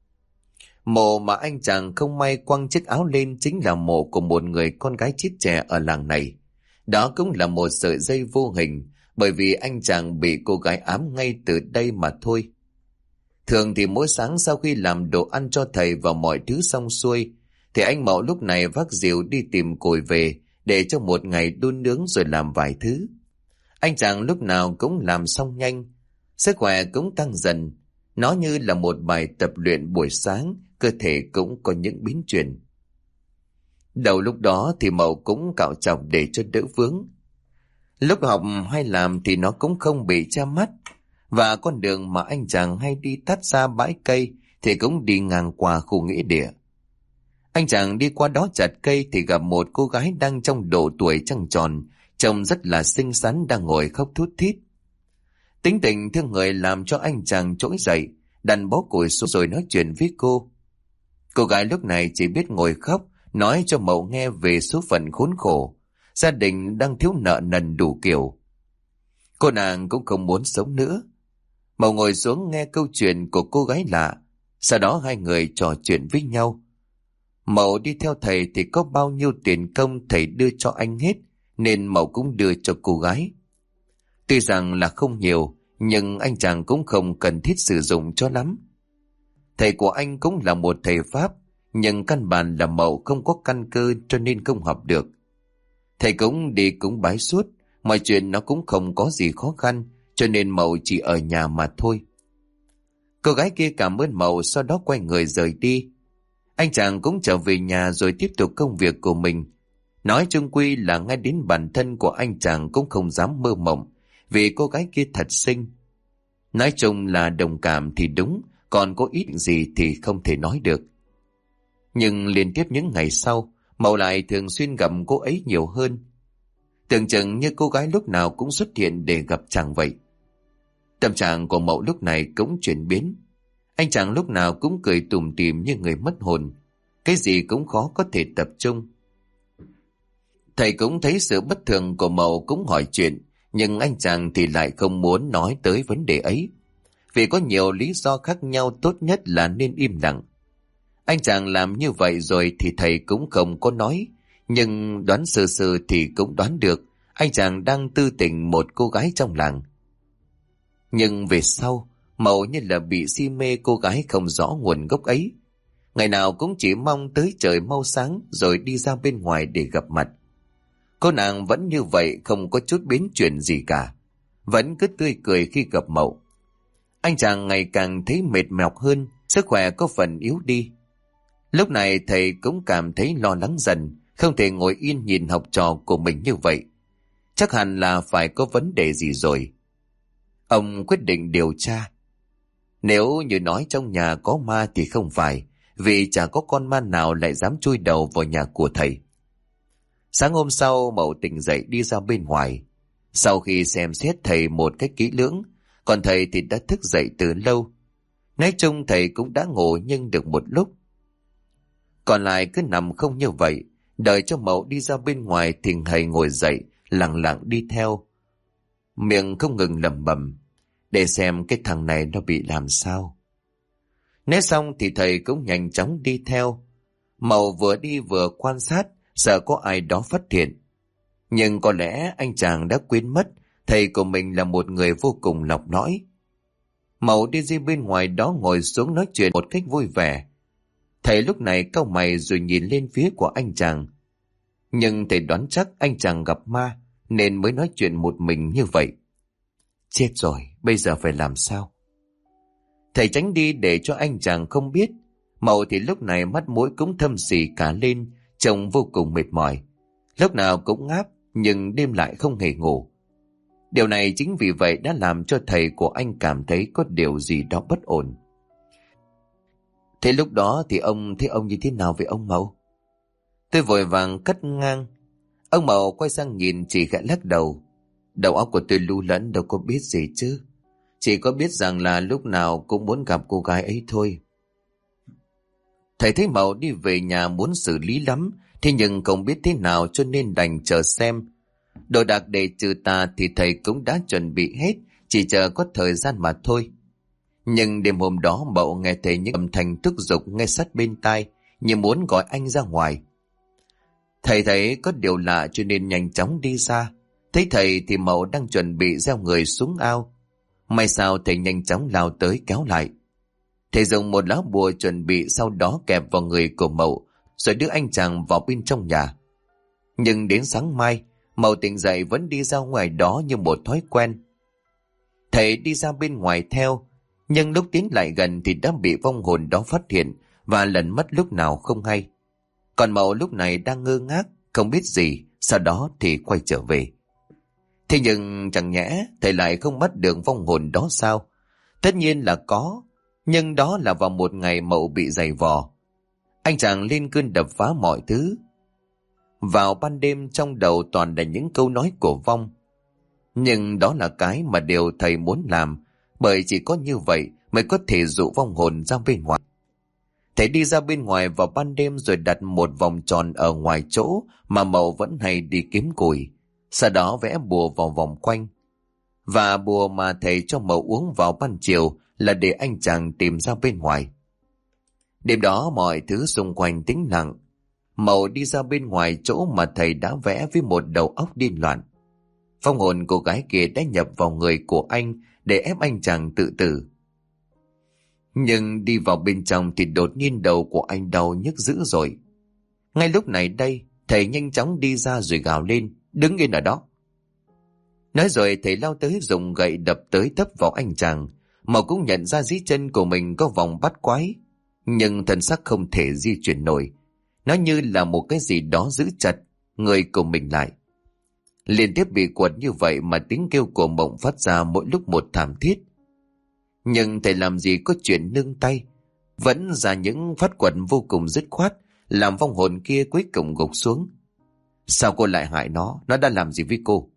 Mộ mà anh chàng không may quăng chiếc áo lên chính là mộ của một người con gái chết trẻ ở làng này. Đó cũng là một sợi dây vô hình, bởi vì anh chàng bị cô gái ám ngay từ đây mà thôi. Thường thì mỗi sáng sau khi làm đồ ăn cho thầy và mọi thứ xong xuôi, thì anh Mậu lúc này vác rìu đi tìm củi về để cho một ngày đun nướng rồi làm vài thứ. Anh chàng lúc nào cũng làm xong nhanh, sức khỏe cũng tăng dần. Nó như là một bài tập luyện buổi sáng, cơ thể cũng có những biến chuyển. Đầu lúc đó thì Mậu cũng cạo chọc để cho đỡ vướng. Lúc học hay làm thì nó cũng không bị che mắt. Và con đường mà anh chàng hay đi tắt ra bãi cây thì cũng đi ngang qua khu nghĩa địa. Anh chàng đi qua đó chặt cây thì gặp một cô gái đang trong độ tuổi trăng tròn, trông rất là xinh xắn đang ngồi khóc thút thít. Tính tình thương người làm cho anh chàng trỗi dậy, đặt bó củi xuống rồi nói chuyện với cô. Cô gái lúc này chỉ biết ngồi khóc, nói cho Mậu nghe về số phận khốn khổ, gia đình đang thiếu nợ nần đủ kiểu. Cô nàng cũng không muốn sống nữa. Mậu ngồi xuống nghe câu chuyện của cô gái lạ, sau đó hai người trò chuyện với nhau. Mậu đi theo thầy thì có bao nhiêu tiền công thầy đưa cho anh hết, nên Mậu cũng đưa cho cô gái. Tuy rằng là không nhiều, nhưng anh chàng cũng không cần thiết sử dụng cho lắm. Thầy của anh cũng là một thầy Pháp, nhưng căn bản là Mậu không có căn cơ cho nên không học được. Thầy cũng đi cúng bái suốt, mọi chuyện nó cũng không có gì khó khăn, cho nên Mậu chỉ ở nhà mà thôi. Cô gái kia cảm ơn Mậu, sau đó quay người rời đi. Anh chàng cũng trở về nhà rồi tiếp tục công việc của mình. Nói chung quy là ngay đến bản thân của anh chàng cũng không dám mơ mộng, vì cô gái kia thật xinh. Nói chung là đồng cảm thì đúng, còn có ít gì thì không thể nói được. Nhưng liên tiếp những ngày sau, Mậu lại thường xuyên gặp cô ấy nhiều hơn. Tưởng chừng như cô gái lúc nào cũng xuất hiện để gặp chàng vậy. Tâm trạng của Mậu lúc này cũng chuyển biến. Anh chàng lúc nào cũng cười tủm tỉm như người mất hồn, cái gì cũng khó có thể tập trung. Thầy cũng thấy sự bất thường của Mậu cũng hỏi chuyện, nhưng anh chàng thì lại không muốn nói tới vấn đề ấy. Vì có nhiều lý do khác nhau, tốt nhất là nên im lặng. Anh chàng làm như vậy rồi thì thầy cũng không có nói, nhưng đoán sơ sơ thì cũng đoán được anh chàng đang tư tình một cô gái trong làng. Nhưng về sau, Mậu như là bị si mê cô gái không rõ nguồn gốc ấy. Ngày nào cũng chỉ mong tới trời mau sáng rồi đi ra bên ngoài để gặp mặt. Cô nàng vẫn như vậy, không có chút biến chuyển gì cả, vẫn cứ tươi cười khi gặp Mậu. Anh chàng ngày càng thấy mệt mọc hơn, sức khỏe có phần yếu đi. Lúc này thầy cũng cảm thấy lo lắng dần, không thể ngồi yên nhìn học trò của mình như vậy. Chắc hẳn là phải có vấn đề gì rồi. Ông quyết định điều tra. Nếu như nói trong nhà có ma thì không phải, vì chả có con ma nào lại dám chui đầu vào nhà của thầy. Sáng hôm sau, Mậu tỉnh dậy đi ra bên ngoài. Sau khi xem xét thầy một cách kỹ lưỡng, còn thầy thì đã thức dậy từ lâu. Nói chung thầy cũng đã ngủ nhưng được một lúc. Còn lại cứ nằm không như vậy, đợi cho Mậu đi ra bên ngoài thì thầy ngồi dậy, lặng lặng đi theo. Miệng không ngừng lẩm bẩm, để xem cái thằng này nó bị làm sao. Nói xong thì thầy cũng nhanh chóng đi theo. Mậu vừa đi vừa quan sát, sợ có ai đó phát hiện. Nhưng có lẽ anh chàng đã quên mất thầy của mình là một người vô cùng lọc lõi. Mậu đi ra bên ngoài đó ngồi xuống nói chuyện một cách vui vẻ. Thầy lúc này cau mày rồi nhìn lên phía của anh chàng. Nhưng thầy đoán chắc anh chàng gặp ma nên mới nói chuyện một mình như vậy. Chết rồi, bây giờ phải làm sao? Thầy tránh đi để cho anh chàng không biết. Mậu thì lúc này mắt mũi cũng thâm xì cả lên, trông vô cùng mệt mỏi. Lúc nào cũng ngáp, nhưng đêm lại không hề ngủ. Điều này chính vì vậy đã làm cho thầy của anh cảm thấy có điều gì đó bất ổn. Thế lúc đó thì ông thấy ông như thế nào với ông Mậu? Tôi vội vàng cắt ngang. Ông Mậu quay sang nhìn chỉ khẽ lắc đầu. Đầu óc của tôi lu lẫn đâu có biết gì chứ. Chỉ có biết rằng là lúc nào cũng muốn gặp cô gái ấy thôi. Thầy thấy Mậu đi về nhà muốn xử lý lắm, thế nhưng không biết thế nào cho nên đành chờ xem. Đồ đạc để trừ tà thì thầy cũng đã chuẩn bị hết, chỉ chờ có thời gian mà thôi. Nhưng đêm hôm đó Mậu nghe thấy những âm thanh thúc giục ngay sát bên tai, như muốn gọi anh ra ngoài. Thầy thấy có điều lạ cho nên nhanh chóng đi ra. Thấy thầy thì Mậu đang chuẩn bị gieo người xuống ao. May sao thầy nhanh chóng lao tới kéo lại. Thầy dùng một lá bùa chuẩn bị sau đó kẹp vào người của Mậu, rồi đưa anh chàng vào bên trong nhà. Nhưng đến sáng mai, Mậu tỉnh dậy vẫn đi ra ngoài đó như một thói quen. Thầy đi ra bên ngoài theo, nhưng lúc tiến lại gần thì đã bị vong hồn đó phát hiện và lẩn mất lúc nào không hay. Còn Mậu lúc này đang ngơ ngác, không biết gì, sau đó thì quay trở về. Thế nhưng chẳng nhẽ thầy lại không bắt được vong hồn đó sao? Tất nhiên là có, nhưng đó là vào một ngày Mậu bị giày vò. Anh chàng lên cơn đập phá mọi thứ. Vào ban đêm trong đầu toàn là những câu nói của vong. Nhưng đó là cái mà điều thầy muốn làm, bởi chỉ có như vậy mới có thể dụ vong hồn ra bên ngoài. Thầy đi ra bên ngoài vào ban đêm rồi đặt một vòng tròn ở ngoài chỗ mà Mậu vẫn hay đi kiếm củi. Sau đó vẽ bùa vào vòng quanh. Và bùa mà thầy cho Mậu uống vào ban chiều là để anh chàng tìm ra bên ngoài. Đêm đó mọi thứ xung quanh tĩnh lặng. Mậu đi ra bên ngoài chỗ mà thầy đã vẽ với một đầu óc điên loạn. Vong hồn cô gái kia đã nhập vào người của anh để ép anh chàng tự tử. Nhưng đi vào bên trong thì đột nhiên đầu của anh đau nhức dữ rồi. Ngay lúc này đây, thầy nhanh chóng đi ra rồi gào lên, đứng yên ở đó. Nói rồi thầy lao tới dùng gậy đập tới tấp vào anh chàng. Mậu cũng nhận ra dưới chân của mình có vòng bắt quái, nhưng thân xác không thể di chuyển nổi. Nó như là một cái gì đó giữ chặt người của mình lại. Liên tiếp bị quật như vậy mà tiếng kêu của Mộng phát ra mỗi lúc một thảm thiết. Nhưng thầy làm gì có chuyện nương tay, vẫn ra những phát quật vô cùng dứt khoát, làm vong hồn kia cuối cùng gục xuống. Sao cô lại hại nó đã làm gì với cô?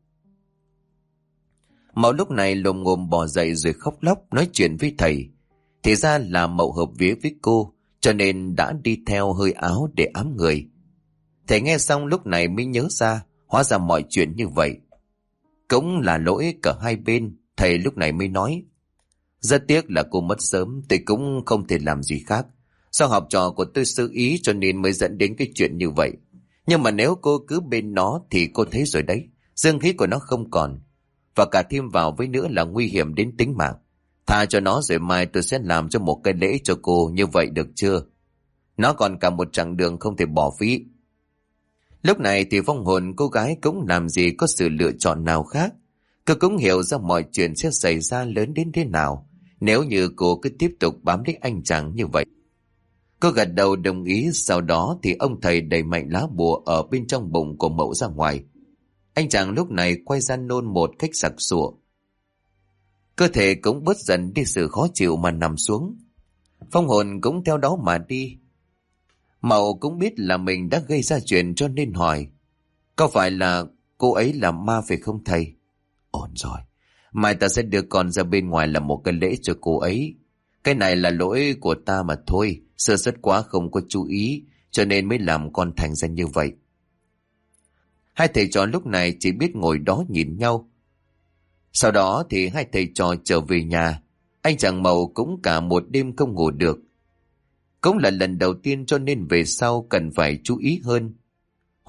Mậu lúc này lồm ngồm bò dậy rồi khóc lóc nói chuyện với thầy. Thì ra là Mậu hợp vía với cô, cho nên đã đi theo hơi áo để ám người. Thầy nghe xong lúc này mới nhớ ra, hóa ra mọi chuyện như vậy. Cũng là lỗi cả hai bên, thầy lúc này mới nói. Rất tiếc là cô mất sớm, tôi cũng không thể làm gì khác. Do học trò của tôi sơ ý cho nên mới dẫn đến cái chuyện như vậy. Nhưng mà nếu cô cứ bên nó thì cô thấy rồi đấy, dương khí của nó không còn. Và cả thêm vào với nữa là nguy hiểm đến tính mạng. Tha cho nó rồi mai tôi sẽ làm cho một cái lễ cho cô, như vậy được chưa? Nó còn cả một chặng đường không thể bỏ phí. Lúc này thì vong hồn cô gái cũng làm gì có sự lựa chọn nào khác. Cô cũng hiểu ra mọi chuyện sẽ xảy ra lớn đến thế nào nếu như cô cứ tiếp tục bám lấy anh chàng như vậy. Cô gật đầu đồng ý, sau đó thì ông thầy đẩy mạnh lá bùa ở bên trong bụng của Mậu ra ngoài. Anh chàng lúc này quay ra nôn một cách sặc sụa. Cơ thể cũng bớt dần đi sự khó chịu mà nằm xuống. Phong hồn cũng theo đó mà đi. Mậu cũng biết là mình đã gây ra chuyện cho nên hỏi. Có phải là cô ấy là ma phải không thầy? Ổn rồi. Mai ta sẽ đưa con ra bên ngoài làm một cái lễ cho cô ấy. Cái này là lỗi của ta mà thôi. Sơ suất quá không có chú ý, cho nên mới làm con thành ra như vậy. Hai thầy trò lúc này chỉ biết ngồi đó nhìn nhau. Sau đó thì hai thầy trò trở về nhà. Anh chàng Mậu cũng cả một đêm không ngủ được. Cũng là lần đầu tiên cho nên về sau cần phải chú ý hơn.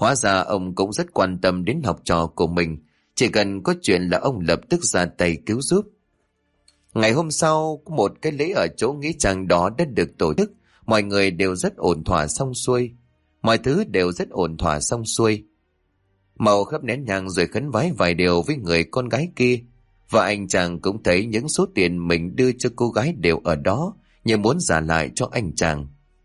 Hóa ra ông cũng rất quan tâm đến học trò của mình, chỉ cần có chuyện là ông lập tức ra tay cứu giúp. Ngày hôm sau, một cái lễ ở chỗ nghĩa trang đó đã được tổ chức, mọi người đều rất ổn thỏa xong xuôi. Mọi thứ đều rất ổn thỏa xong xuôi. Mậu khắp nén nhang rồi khấn vái vài điều với người con gái kia, và anh chàng cũng thấy những số tiền mình đưa cho cô gái đều ở đó, như muốn trả lại cho anh chàng.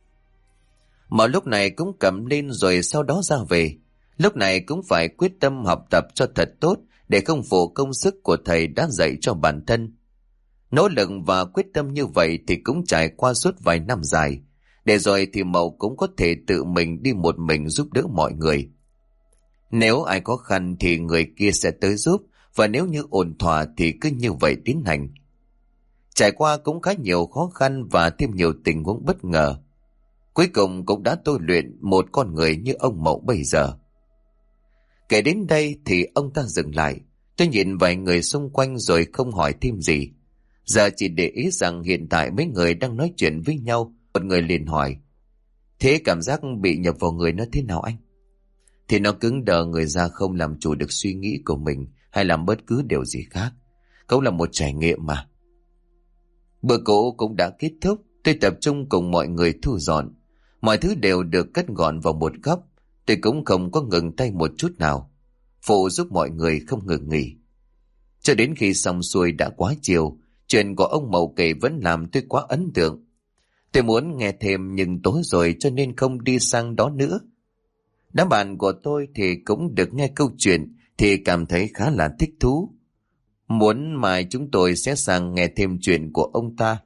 Mậu lúc này cũng cầm lên rồi sau đó ra về. Lúc này cũng phải quyết tâm học tập cho thật tốt để không phụ công sức của thầy đã dạy cho bản thân. Nỗ lực và quyết tâm như vậy thì cũng trải qua suốt vài năm dài, để rồi thì Mậu cũng có thể tự mình đi một mình giúp đỡ mọi người. Nếu ai khó khăn thì người kia sẽ tới giúp, và nếu như ổn thỏa thì cứ như vậy tiến hành. Trải qua cũng khá nhiều khó khăn và thêm nhiều tình huống bất ngờ. Cuối cùng cũng đã tôi luyện một con người như ông Mậu bây giờ. Kể đến đây thì ông ta dừng lại. Tôi nhìn vài người xung quanh rồi không hỏi thêm gì. Giờ chỉ để ý rằng hiện tại mấy người đang nói chuyện với nhau. Một người liền hỏi: thế cảm giác bị nhập vào người nó thế nào anh? Thì nó cứng đờ người ra, không làm chủ được suy nghĩ của mình hay làm bất cứ điều gì khác. Cũng là một trải nghiệm mà. Bữa cỗ cũng đã kết thúc. Tôi tập trung cùng mọi người thu dọn. Mọi thứ đều được cất gọn vào một góc. Tôi cũng không có ngừng tay một chút nào, phụ giúp mọi người không ngừng nghỉ. Cho đến khi xong xuôi đã quá chiều. Chuyện của ông Mậu kể vẫn làm tôi quá ấn tượng. Tôi muốn nghe thêm nhưng tối rồi cho nên không đi sang đó nữa. Đám bạn của tôi thì cũng được nghe câu chuyện thì cảm thấy khá là thích thú. Muốn mai chúng tôi sẽ sang nghe thêm chuyện của ông ta.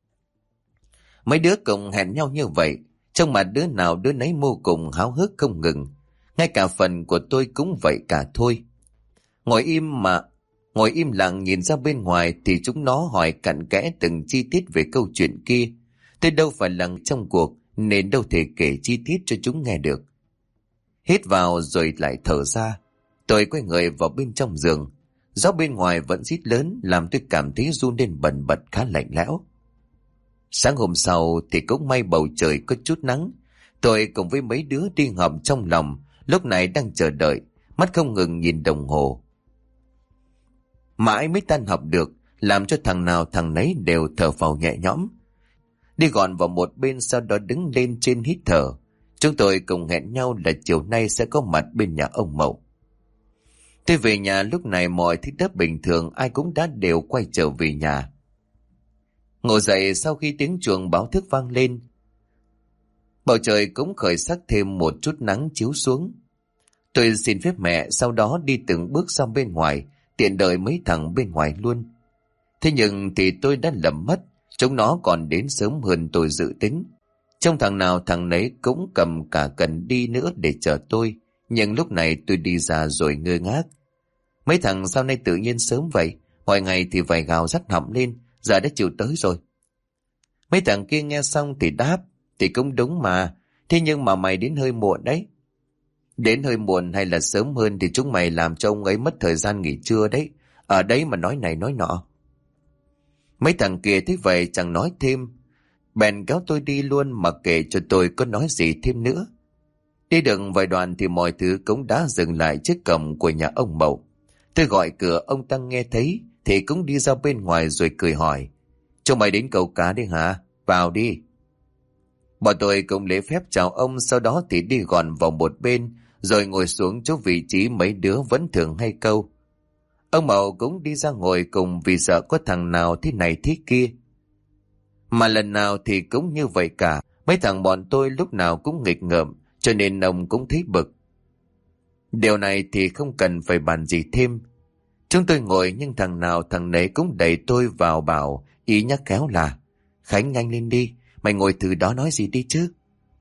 Mấy đứa cùng hẹn nhau như vậy, trong mặt đứa nào đứa nấy vô cùng háo hức không ngừng. Ngay cả phần của tôi cũng vậy cả thôi. Ngồi im lặng nhìn ra bên ngoài thì chúng nó hỏi cặn kẽ từng chi tiết về câu chuyện kia. Tôi đâu phải là trong cuộc nên đâu thể kể chi tiết cho chúng nghe được. Hít vào rồi lại thở ra. Tôi quay người vào bên trong giường. Gió bên ngoài vẫn rít lớn làm tôi cảm thấy run lên bần bật, khá lạnh lẽo. Sáng hôm sau thì cũng may bầu trời có chút nắng. Tôi cùng với mấy đứa đi học trong lòng lúc này đang chờ đợi, mắt không ngừng nhìn đồng hồ. Mãi mới tan học được, làm cho thằng nào thằng nấy đều thở phào nhẹ nhõm. Đi gọn vào một bên, sau đó đứng lên trên hít thở. Chúng tôi cùng hẹn nhau là chiều nay sẽ có mặt bên nhà ông Mậu. Tôi về nhà lúc này mọi thứ đã bình thường, ai cũng đã đều quay trở về nhà. Ngồi dậy sau khi tiếng chuông báo thức vang lên, bầu trời cũng khởi sắc thêm một chút nắng chiếu xuống. Tôi xin phép mẹ sau đó đi từng bước sang bên ngoài, tiện đợi mấy thằng bên ngoài luôn. Thế nhưng thì tôi đã lầm mất, chúng nó còn đến sớm hơn tôi dự tính. Trong thằng nào thằng nấy cũng cầm cả cần đi nữa để chờ tôi. Nhưng lúc này tôi đi ra rồi ngơ ngác. Mấy thằng sao nay tự nhiên sớm vậy? Mọi ngày thì phải gào rắt họng lên, giờ đã chịu tới rồi. Mấy thằng kia nghe xong thì đáp: thì cũng đúng mà, thế nhưng mà mày đến hơi muộn đấy. Đến hơi muộn hay là sớm hơn thì chúng mày làm cho ông ấy mất thời gian nghỉ trưa đấy. Ở đấy mà nói này nói nọ. Mấy thằng kia thấy vậy chẳng nói thêm, bèn kéo tôi đi luôn mặc kệ cho tôi có nói gì thêm nữa. Đi được vài đoạn thì mọi thứ cũng đã dừng lại trước cổng của nhà ông Mậu. Tôi gọi cửa, ông ta nghe thấy thì cũng đi ra bên ngoài rồi cười hỏi: chúng mày đến câu cá đi hả? Vào đi. Bọn tôi cũng lễ phép chào ông, sau đó thì đi gọn vào một bên rồi ngồi xuống chỗ vị trí mấy đứa vẫn thường hay câu. Ông Mậu cũng đi ra ngồi cùng vì sợ có thằng nào thế này thế kia. Mà lần nào thì cũng như vậy cả, mấy thằng bọn tôi lúc nào cũng nghịch ngợm, cho nên ông cũng thấy bực. Điều này thì không cần phải bàn gì thêm. Chúng tôi ngồi nhưng thằng nào thằng nấy cũng đẩy tôi vào bảo, ý nhắc khéo là: Khánh nhanh lên đi, mày ngồi từ đó nói gì đi chứ.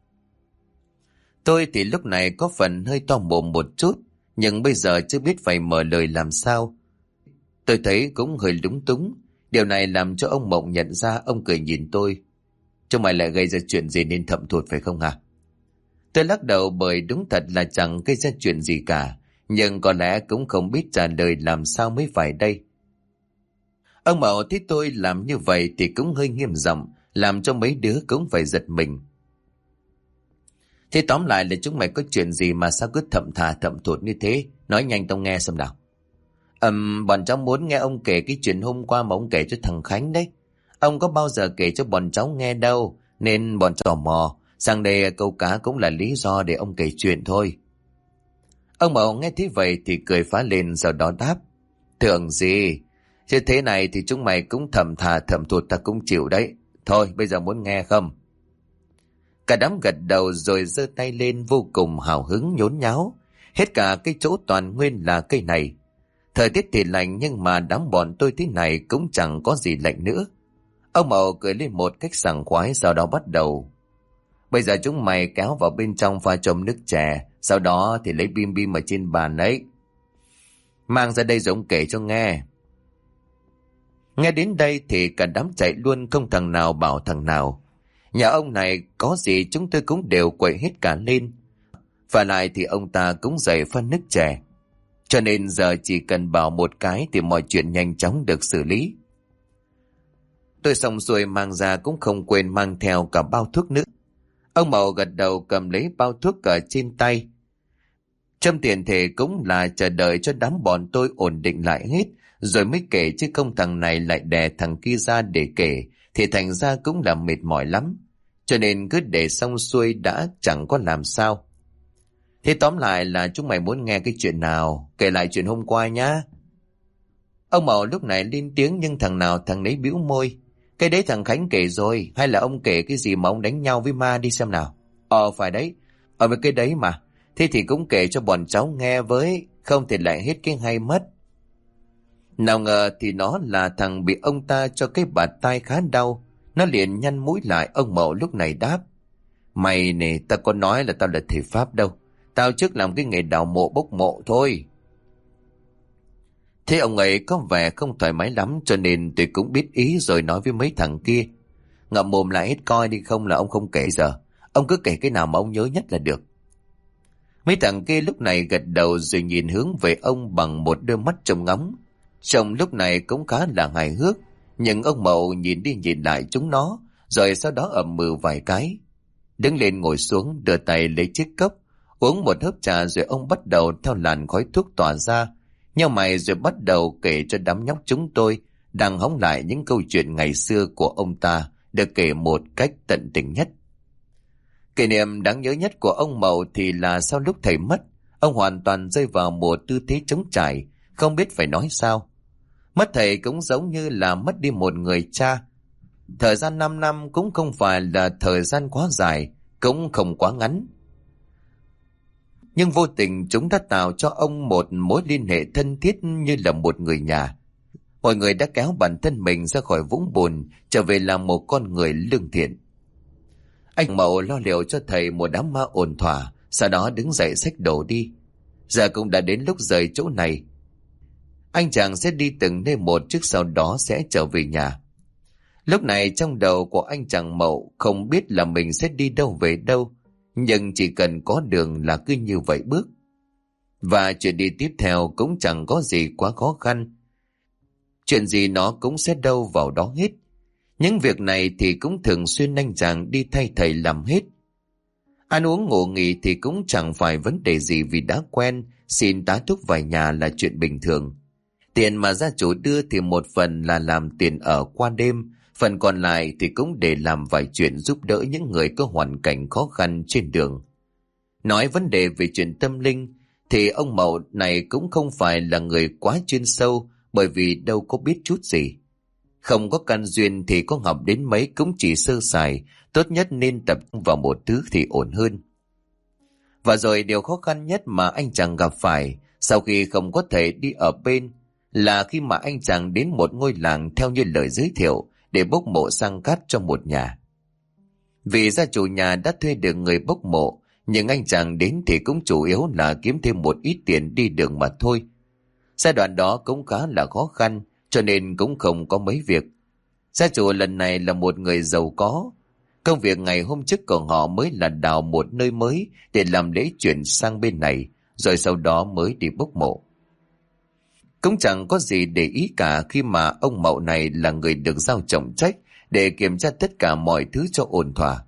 Tôi thì lúc này có phần hơi to mồm một chút, nhưng bây giờ chưa biết phải mở lời làm sao. Tôi thấy cũng hơi lúng túng. Điều này làm cho ông Mộng nhận ra, ông cười nhìn tôi: chúng mày lại gây ra chuyện gì nên thậm thụt phải không hả? Tôi lắc đầu bởi đúng thật là chẳng gây ra chuyện gì cả, nhưng có lẽ cũng không biết trả lời làm sao mới phải đây. Ông Mậu thấy tôi làm như vậy thì cũng hơi nghiêm giọng, làm cho mấy đứa cũng phải giật mình. Thế tóm lại là chúng mày có chuyện gì mà sao cứ thậm thà thậm thụt như thế? Nói nhanh tao nghe xem nào. Bọn cháu muốn nghe ông kể cái chuyện hôm qua mà ông kể cho thằng Khánh đấy. Ông có bao giờ kể cho bọn cháu nghe đâu, nên bọn tò mò. Sang đây câu cá cũng là lý do để ông kể chuyện thôi. Ông Mậu nghe thế vậy thì cười phá lên, sau đó đáp. Tưởng gì, chứ thế này thì chúng mày cũng thầm thà thầm thụt ta cũng chịu đấy. Thôi bây giờ muốn nghe không? Cả đám gật đầu rồi giơ tay lên vô cùng hào hứng nhốn nháo. Hết cả cái chỗ toàn nguyên là cây này. Thời tiết thì lạnh nhưng mà đám bọn tôi thế này cũng chẳng có gì lạnh nữa. Ông Mậu cười lên một cách sảng khoái, sau đó bắt đầu. Bây giờ chúng mày kéo vào bên trong pha trộn nước chè, sau đó thì lấy bim bim ở trên bàn ấy. Mang ra đây rồi ông kể cho nghe. Nghe đến đây thì cả đám chạy luôn, không thằng nào bảo thằng nào. Nhà ông này có gì chúng tôi cũng đều quậy hết cả lên. Và lại thì ông ta cũng dạy pha nước chè. Cho nên giờ chỉ cần bảo một cái thì mọi chuyện nhanh chóng được xử lý. Tôi xong xuôi mang ra cũng không quên mang theo cả bao thuốc nữa. Ông Mậu gật đầu cầm lấy bao thuốc ở trên tay. Trong tiền thể cũng là chờ đợi cho đám bọn tôi ổn định lại hết, rồi mới kể, chứ không thằng này lại đè thằng kia ra để kể, thì thành ra cũng là mệt mỏi lắm. Cho nên cứ để xong xuôi đã chẳng có làm sao. Thế tóm lại là chúng mày muốn nghe cái chuyện nào, kể lại chuyện hôm qua nhá. Ông Mậu lúc này lên tiếng nhưng thằng nào thằng nấy bĩu môi. Cái đấy thằng Khánh kể rồi, hay là ông kể cái gì mà ông đánh nhau với ma đi xem nào. Phải đấy, ở với cái đấy mà. Thế thì cũng kể cho bọn cháu nghe với, không thì lại hết cái hay mất. Nào ngờ thì nó là thằng bị ông ta cho cái bạt tai khá đau. Nó liền nhăn mũi lại. Ông Mậu lúc này đáp. Mày nè, tao có nói là tao là thầy Pháp đâu. Tao trước làm cái nghề đào mộ bốc mộ thôi. Thế ông ấy có vẻ không thoải mái lắm, cho nên tôi cũng biết ý rồi nói với mấy thằng kia. Ngậm mồm lại hết coi đi, không là ông không kể giờ. Ông cứ kể cái nào mà ông nhớ nhất là được. Mấy thằng kia lúc này gật đầu rồi nhìn hướng về ông bằng một đôi mắt trông ngóng. Trông lúc này cũng khá là hài hước, nhưng ông Mậu nhìn đi nhìn lại chúng nó, rồi sau đó ậm ừ vài cái. Đứng lên ngồi xuống, đưa tay lấy chiếc cốc, uống một hớp trà rồi ông bắt đầu theo làn khói thuốc tỏa ra. Nheo mày rồi bắt đầu kể cho đám nhóc chúng tôi đang hóng lại những câu chuyện ngày xưa của ông ta, được kể một cách tận tình nhất. Kỷ niệm đáng nhớ nhất của ông Mậu thì là sau lúc thầy mất, ông hoàn toàn rơi vào một tư thế trống trải, không biết phải nói sao. Mất thầy cũng giống như là mất đi một người cha. Thời gian 5 năm cũng không phải là thời gian quá dài, cũng không quá ngắn. Nhưng vô tình chúng đã tạo cho ông một mối liên hệ thân thiết như là một người nhà. Mọi người đã kéo bản thân mình ra khỏi vũng bùn, trở về làm một con người lương thiện. Anh Mậu lo liệu cho thầy một đám ma ổn thỏa, sau đó đứng dậy xách đồ đi. Giờ cũng đã đến lúc rời chỗ này. Anh chàng sẽ đi từng nơi một, trước sau đó sẽ trở về nhà. Lúc này trong đầu của anh chàng Mậu không biết là mình sẽ đi đâu về đâu, nhưng chỉ cần có đường là cứ như vậy bước. Và chuyện đi tiếp theo cũng chẳng có gì quá khó khăn. Chuyện gì nó cũng sẽ đâu vào đó hết. Những việc này thì cũng thường xuyên anh chàng đi thay thầy làm hết. Ăn uống ngủ nghỉ thì cũng chẳng phải vấn đề gì, vì đã quen, xin tá túc vài nhà là chuyện bình thường. Tiền mà gia chủ đưa thì một phần là làm tiền ở qua đêm, phần còn lại thì cũng để làm vài chuyện giúp đỡ những người có hoàn cảnh khó khăn trên đường. Nói vấn đề về chuyện tâm linh thì ông Mậu này cũng không phải là người quá chuyên sâu, bởi vì đâu có biết chút gì. Không có căn duyên thì có học đến mấy cũng chỉ sơ sài, tốt nhất nên tập trung vào một thứ thì ổn hơn. Và rồi điều khó khăn nhất mà anh chàng gặp phải sau khi không có thể đi ở bên là khi mà anh chàng đến một ngôi làng theo như lời giới thiệu để bốc mộ sang cát cho một nhà. Vì gia chủ nhà đã thuê được người bốc mộ, nhưng anh chàng đến thì cũng chủ yếu là kiếm thêm một ít tiền đi đường mà thôi. Giai đoạn đó cũng khá là khó khăn, cho nên cũng không có mấy việc. Gia chủ lần này là một người giàu có. Công việc ngày hôm trước của họ mới là đào một nơi mới để làm lễ chuyển sang bên này, rồi sau đó mới đi bốc mộ. Cũng chẳng có gì để ý cả khi mà ông Mậu này là người được giao trọng trách để kiểm tra tất cả mọi thứ cho ổn thỏa.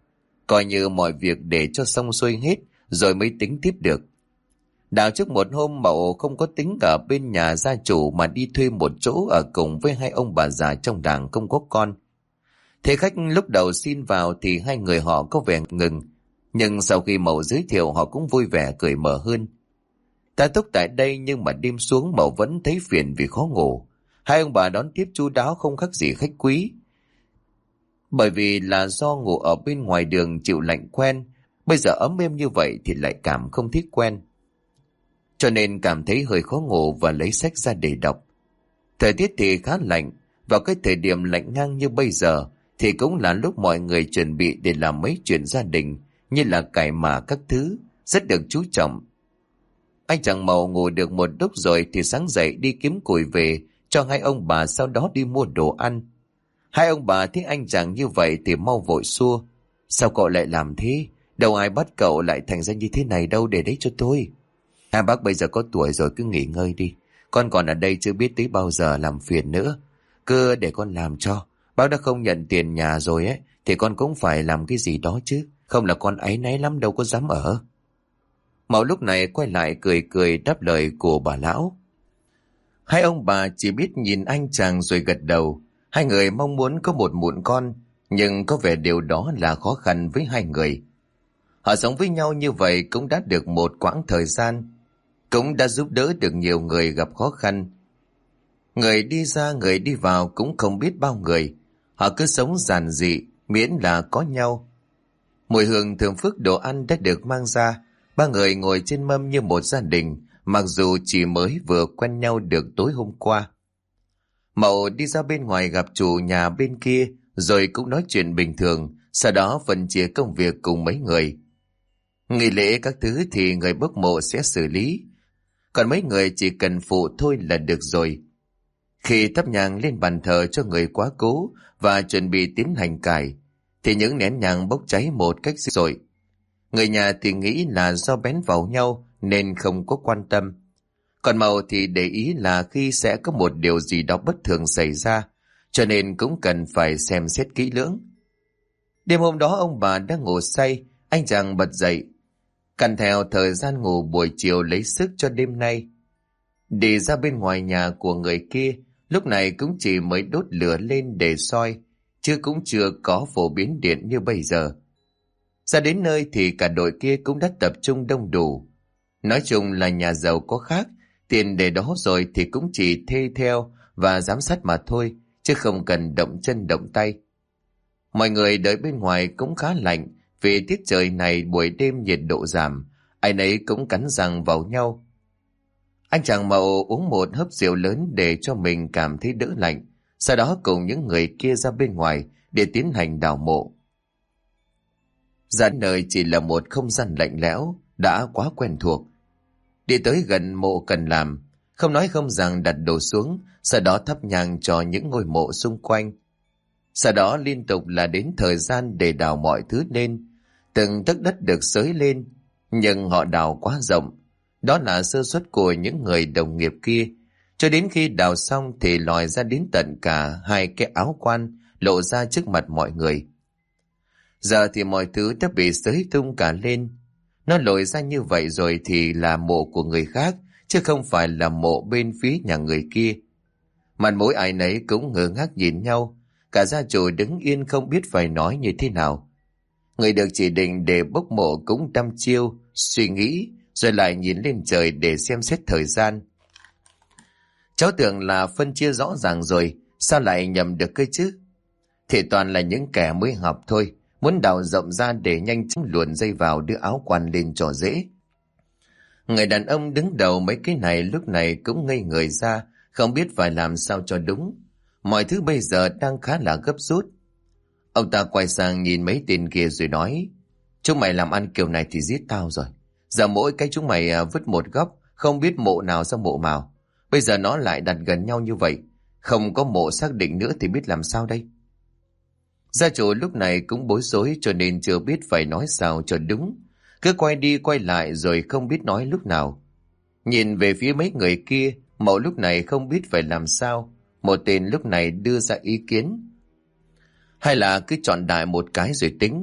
coi như mọi việc để cho xong xuôi hết rồi mới tính tiếp được. Đào trước một hôm Mậu không có tính ở bên nhà gia chủ mà đi thuê một chỗ ở cùng với hai ông bà già trong làng không có con. Thế khách lúc đầu xin vào thì hai người họ có vẻ ngừng, nhưng sau khi Mậu giới thiệu họ cũng vui vẻ cười mở hơn. Ta túc tại đây nhưng mà đêm xuống Mậu vẫn thấy phiền vì khó ngủ. Hai ông bà đón tiếp chu đáo không khác gì khách quý. Bởi vì là do ngủ ở bên ngoài đường chịu lạnh quen, bây giờ ấm êm như vậy thì lại cảm không thích quen. Cho nên cảm thấy hơi khó ngủ và lấy sách ra để đọc. Thời tiết thì khá lạnh, vào cái thời điểm lạnh ngang như bây giờ thì cũng là lúc mọi người chuẩn bị để làm mấy chuyện gia đình như là cải mả các thứ, rất được chú trọng. Anh chàng Mậu ngủ được một lúc rồi thì sáng dậy đi kiếm củi về cho hai ông bà, sau đó đi mua đồ ăn. Hai ông bà thấy anh chàng như vậy thì mau vội xua. Sao cậu lại làm thế? Đâu ai bắt cậu lại thành ra như thế này đâu, để đấy cho tôi. Hai bác bây giờ có tuổi rồi, cứ nghỉ ngơi đi. Con còn ở đây chưa biết tới bao giờ làm phiền nữa. Cứ để con làm cho. Bác đã không nhận tiền nhà rồi ấy, thì con cũng phải làm cái gì đó chứ. Không là con áy náy lắm đâu có dám ở. Mậu lúc này quay lại cười cười đáp lời của bà lão. Hai ông bà chỉ biết nhìn anh chàng rồi gật đầu. Hai người mong muốn có một mụn con, nhưng có vẻ điều đó là khó khăn với hai người. Họ sống với nhau như vậy cũng đã được một quãng thời gian, cũng đã giúp đỡ được nhiều người gặp khó khăn. Người đi ra người đi vào cũng không biết bao người. Họ cứ sống giản dị miễn là có nhau. Mùi hương thơm phức đồ ăn đã được mang ra. Ba người ngồi trên mâm như một gia đình, mặc dù chỉ mới vừa quen nhau được tối hôm qua. Mậu đi ra bên ngoài gặp chủ nhà bên kia rồi cũng nói chuyện bình thường, sau đó phân chia công việc cùng mấy người. Nghi lễ các thứ thì người bốc mộ sẽ xử lý, còn mấy người chỉ cần phụ thôi là được rồi. Khi thắp nhang lên bàn thờ cho người quá cố và chuẩn bị tiến hành cải, thì những nén nhang bốc cháy một cách dữ dội. Người nhà thì nghĩ là do bén vào nhau nên không có quan tâm. Còn Mậu thì để ý là khi sẽ có một điều gì đó bất thường xảy ra, cho nên cũng cần phải xem xét kỹ lưỡng. Đêm hôm đó ông bà đang ngủ say, anh chàng bật dậy, căn theo thời gian ngủ buổi chiều lấy sức cho đêm nay. Đi ra bên ngoài nhà của người kia, lúc này cũng chỉ mới đốt lửa lên để soi, chứ cũng chưa có phổ biến điện như bây giờ. Ra đến nơi thì cả đội kia cũng đã tập trung đông đủ. Nói chung là nhà giàu có khác, tiền để đó rồi thì cũng chỉ thê theo và giám sát mà thôi, chứ không cần động chân động tay. Mọi người đợi bên ngoài cũng khá lạnh, vì tiết trời này buổi đêm nhiệt độ giảm, ai nấy cũng cắn răng vào nhau. Anh chàng Mậu uống một hớp rượu lớn để cho mình cảm thấy đỡ lạnh, sau đó cùng những người kia ra bên ngoài để tiến hành đào mộ. Ra nơi chỉ là một không gian lạnh lẽo, đã quá quen thuộc. Đi tới gần mộ cần làm, không nói không rằng đặt đồ xuống, sau đó thắp nhang cho những ngôi mộ xung quanh. Sau đó liên tục là đến thời gian để đào mọi thứ lên. Từng tấc đất được xới lên, nhưng họ đào quá rộng. Đó là sơ suất của những người đồng nghiệp kia. Cho đến khi đào xong thì lòi ra đến tận cả hai cái áo quan lộ ra trước mặt mọi người. Giờ thì mọi thứ đã bị xới tung cả lên. Nó lồi ra như vậy rồi thì là mộ của người khác, chứ không phải là mộ bên phía nhà người kia. Mặt mũi ai nấy cũng ngơ ngác nhìn nhau, cả gia chủ đứng yên không biết phải nói như thế nào. Người được chỉ định để bốc mộ cũng đăm chiêu, suy nghĩ, rồi lại nhìn lên trời để xem xét thời gian. Cháu tưởng là phân chia rõ ràng rồi, sao lại nhầm được cơ chứ? Thì toàn là những kẻ mới học thôi, muốn đào rộng ra để nhanh chóng luồn dây vào đưa áo quan lên cho dễ. Người đàn ông đứng đầu mấy cái này lúc này cũng ngây người ra, không biết phải làm sao cho đúng. Mọi thứ bây giờ đang khá là gấp rút. Ông ta quay sang nhìn mấy tên kia rồi nói, chúng mày làm ăn kiểu này thì giết tao rồi. Giờ mỗi cái chúng mày vứt một góc, không biết mộ nào sang mộ nào. Bây giờ nó lại đặt gần nhau như vậy, không có mộ xác định nữa thì biết làm sao đây. Gia chủ lúc này cũng bối rối cho nên chưa biết phải nói sao cho đúng. Cứ quay đi quay lại rồi không biết nói lúc nào. Nhìn về phía mấy người kia, Mậu lúc này không biết phải làm sao. Một tên lúc này đưa ra ý kiến. Hay là cứ chọn đại một cái rồi tính,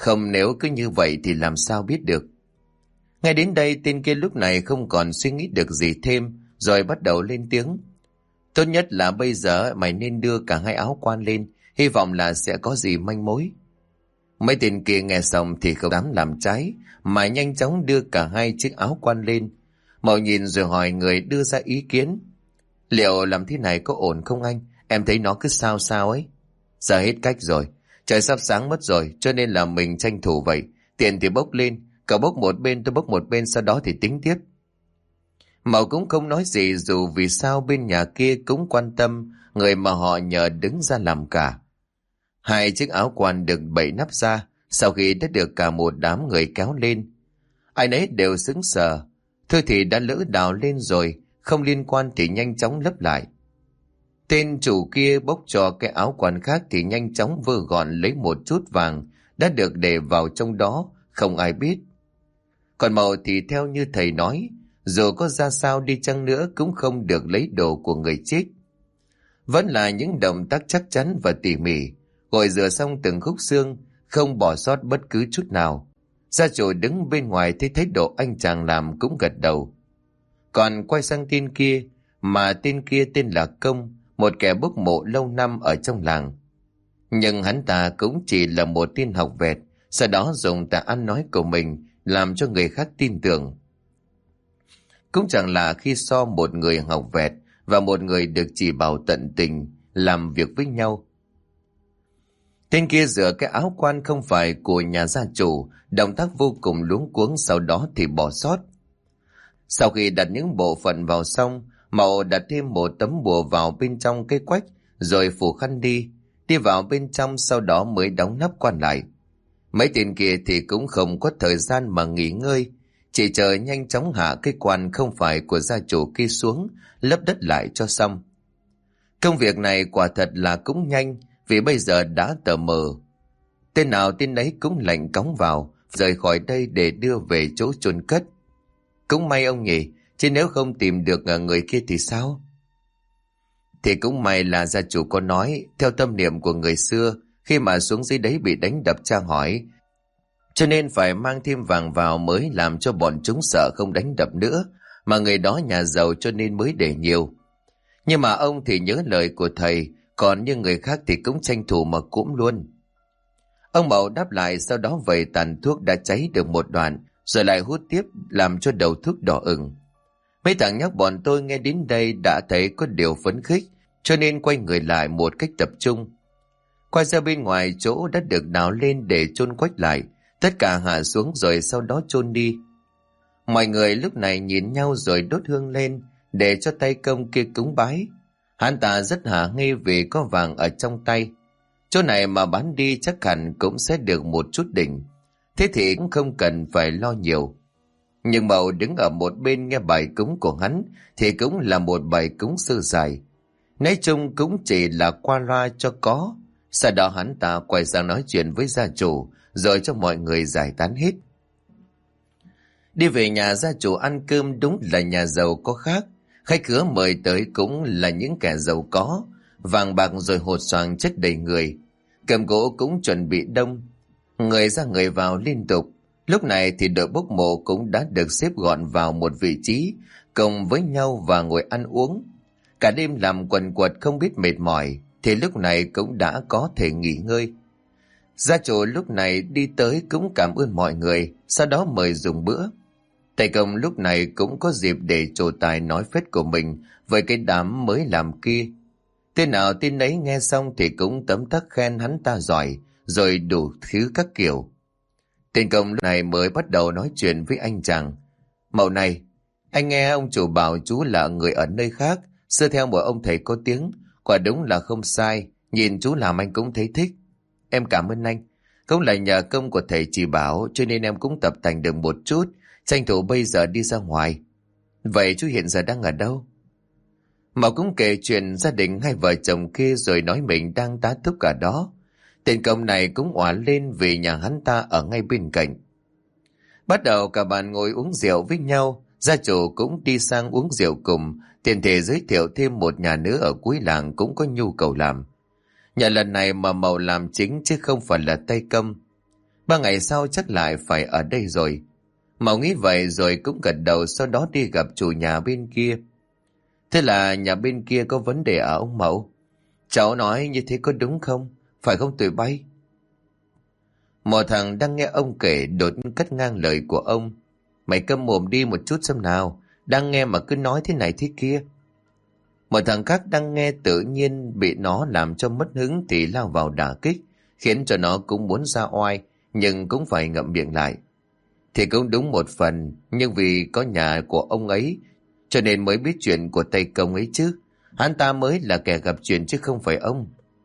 Không, nếu cứ như vậy thì làm sao biết được. Ngay đến đây tên kia lúc này không còn suy nghĩ được gì thêm, rồi bắt đầu lên tiếng. Tốt nhất là bây giờ mày nên đưa cả hai áo quan lên, hy vọng là sẽ có gì manh mối. Mấy tên kia nghe xong thì không dám làm trái, mà nhanh chóng đưa cả hai chiếc áo quan lên. Mậu nhìn rồi hỏi người đưa ra ý kiến. Liệu làm thế này có ổn không anh? Em thấy nó cứ sao sao ấy. Giờ hết cách rồi, trời sắp sáng mất rồi, cho nên là mình tranh thủ vậy. Tiền thì bốc lên, cậu bốc một bên tôi bốc một bên, sau đó thì tính tiếp. Mậu cũng không nói gì, dù vì sao bên nhà kia cũng quan tâm người mà họ nhờ đứng ra làm cả. Hai chiếc áo quan được bẩy nắp ra, sau khi đã được cả một đám người kéo lên. Ai nấy đều sững sờ, thôi thì đã lỡ đào lên rồi, không liên quan thì nhanh chóng lấp lại. Tên chủ kia bốc cho cái áo quan khác thì nhanh chóng vơ gọn lấy một chút vàng đã được để vào trong đó, không ai biết. Còn Mậu thì theo như thầy nói, dù có ra sao đi chăng nữa cũng không được lấy đồ của người chết. Vẫn là những động tác chắc chắn và tỉ mỉ, gội rửa xong từng khúc xương, không bỏ sót bất cứ chút nào. Gia chủ đứng bên ngoài thấy thái độ anh chàng làm cũng gật đầu. Còn quay sang tên kia, mà tên kia tên là Công, một kẻ bốc mộ lâu năm ở trong làng. Nhưng hắn ta cũng chỉ là một tên học vẹt, sau đó dùng tài ăn nói của mình làm cho người khác tin tưởng. Cũng chẳng là khi so một người học vẹt và một người được chỉ bảo tận tình làm việc với nhau. Tên kia rửa cái áo quan không phải của nhà gia chủ, động tác vô cùng luống cuống, sau đó thì bỏ sót. Sau khi đặt những bộ phận vào xong, Mậu đặt thêm một tấm bùa vào bên trong cái quách, rồi phủ khăn đi vào bên trong, sau đó mới đóng nắp quan lại. Mấy tên kia thì cũng không có thời gian mà nghỉ ngơi, chỉ chờ nhanh chóng hạ cái quan không phải của gia chủ kia xuống, lấp đất lại cho xong. Công việc này quả thật là cũng nhanh, vì bây giờ đã tờ mờ. Tên nào tên ấy cũng lạnh cóng vào, rời khỏi đây để đưa về chỗ chôn cất. Cũng may ông nhỉ, chứ nếu không tìm được người kia thì sao? Thì cũng may là gia chủ có nói, theo tâm niệm của người xưa, khi mà xuống dưới đấy bị đánh đập tra hỏi, cho nên phải mang thêm vàng vào mới làm cho bọn chúng sợ không đánh đập nữa, mà người đó nhà giàu cho nên mới để nhiều. Nhưng mà ông thì nhớ lời của thầy, còn như người khác thì cũng tranh thủ mà cũm luôn. Ông Mậu đáp lại, sau đó vẩy tàn thuốc đã cháy được một đoạn, rồi lại hút tiếp làm cho đầu thuốc đỏ ửng. Mấy thằng nhóc bọn tôi nghe đến đây đã thấy có điều phấn khích, cho nên quay người lại một cách tập trung. Quay ra bên ngoài chỗ đã được đào lên để chôn quách lại, tất cả hạ xuống rồi sau đó chôn đi. Mọi người lúc này nhìn nhau rồi đốt hương lên để cho tay Công kia cúng bái. Hắn ta rất hả nghi vì có vàng ở trong tay. Chỗ này mà bán đi chắc hẳn cũng sẽ được một chút đỉnh. Thế thì cũng không cần phải lo nhiều. Nhưng Mậu đứng ở một bên nghe bài cúng của hắn thì cũng là một bài cúng sơ sài. Nói chung cũng chỉ là qua loa cho có. Sau đó hắn ta quay sang nói chuyện với gia chủ, rồi cho mọi người giải tán hết. Đi về nhà gia chủ ăn cơm đúng là nhà giàu có khác. Khách khứa mời tới cũng là những kẻ giàu có, vàng bạc rồi hột xoàng chất đầy người. Cầm gỗ cũng chuẩn bị đông, người ra người vào liên tục. Lúc này thì đội bốc mộ cũng đã được xếp gọn vào một vị trí, cùng với nhau và ngồi ăn uống. Cả đêm làm quần quật không biết mệt mỏi, thì lúc này cũng đã có thể nghỉ ngơi. Gia chủ lúc này đi tới cũng cảm ơn mọi người, sau đó mời dùng bữa. Thầy Công lúc này cũng có dịp để trổ tài nói phét của mình với cái đám mới làm kia. Tên nào tên ấy nghe xong thì cũng tấm tắc khen hắn ta giỏi, rồi đủ thứ các kiểu. Tên Công lúc này mới bắt đầu nói chuyện với anh chàng. Mậu này, anh nghe ông chủ bảo chú là người ở nơi khác, xưa theo một ông thầy có tiếng, quả đúng là không sai, nhìn chú làm anh cũng thấy thích. Em cảm ơn anh, cũng là nhờ công của thầy chỉ bảo cho nên em cũng tập tành được một chút, tranh thủ bây giờ đi ra ngoài. Vậy chú hiện giờ đang ở đâu? Mậu cũng kể chuyện gia đình hai vợ chồng kia rồi nói mình đang tá túc cả đó. Tên Công này cũng òa lên vì nhà hắn ta ở ngay bên cạnh. Bắt đầu cả bàn ngồi uống rượu với nhau, gia chủ cũng đi sang uống rượu cùng, tiền thể giới thiệu thêm một nhà nữa ở cuối làng cũng có nhu cầu làm. Nhà lần này mà Mậu làm chính chứ không phải là tay công. 3 ngày sau chắc lại phải ở đây rồi. Mậu nghĩ vậy rồi cũng gật đầu, sau đó đi gặp chủ nhà bên kia. Thế là nhà bên kia có vấn đề ở ông Mậu? Cháu nói như thế có đúng không? Phải không tụi bay? Một thằng đang nghe ông kể đột nhiên cắt ngang lời của ông. Mày câm mồm đi một chút xem nào, đang nghe mà cứ nói thế này thế kia. Một thằng khác đang nghe tự nhiên bị nó làm cho mất hứng thì lao vào đả kích, khiến cho nó cũng muốn ra oai, nhưng cũng phải ngậm miệng lại. Thì cũng đúng một phần, nhưng vì có nhà của ông ấy, cho nên mới biết chuyện của Tây Công ấy chứ. Hắn ta mới là kẻ gặp chuyện chứ không phải ông.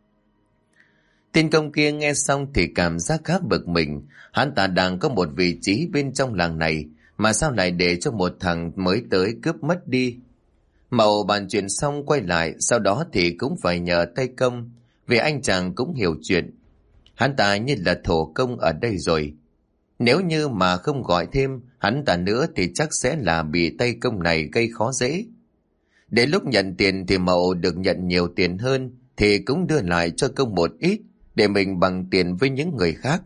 Tên công kia nghe xong thì cảm giác khá bực mình. Hắn ta đang có một vị trí bên trong làng này, mà sao lại để cho một thằng mới tới cướp mất đi. Mậu bàn chuyện xong quay lại, sau đó thì cũng phải nhờ Tây Công, vì anh chàng cũng hiểu chuyện. Hắn ta như là thổ công ở đây rồi. Nếu như mà không gọi thêm hắn ta nữa thì chắc sẽ là bị Tây Công này gây khó dễ. Đến lúc nhận tiền thì Mậu được nhận nhiều tiền hơn, thì cũng đưa lại cho Công một ít để mình bằng tiền với những người khác.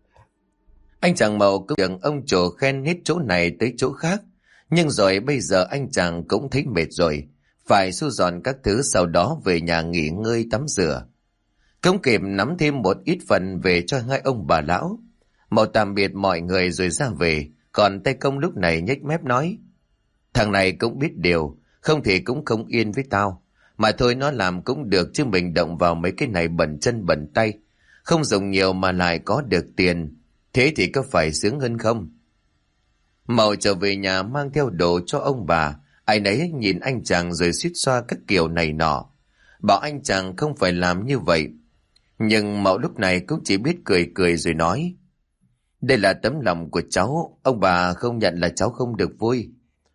Anh chàng Mậu cũng được ông chủ khen hết chỗ này tới chỗ khác, nhưng rồi bây giờ anh chàng cũng thấy mệt rồi, phải thu dọn các thứ, sau đó về nhà nghỉ ngơi tắm rửa. Không kịp nắm thêm một ít phần về cho hai ông bà lão. Mậu tạm biệt mọi người rồi ra về, còn Tây Công lúc này nhếch mép nói: Thằng này cũng biết điều, không thì cũng không yên với tao. Mà thôi, nó làm cũng được chứ mình động vào mấy cái này bẩn chân bẩn tay, không dùng nhiều mà lại có được tiền, thế thì có phải sướng hơn không? Mậu trở về nhà mang theo đồ cho ông bà, ai nấy nhìn anh chàng rồi suýt xoa các kiểu này nọ, bảo anh chàng không phải làm như vậy. Nhưng Mậu lúc này cũng chỉ biết cười cười rồi nói: Đây là tấm lòng của cháu, ông bà không nhận là cháu không được vui.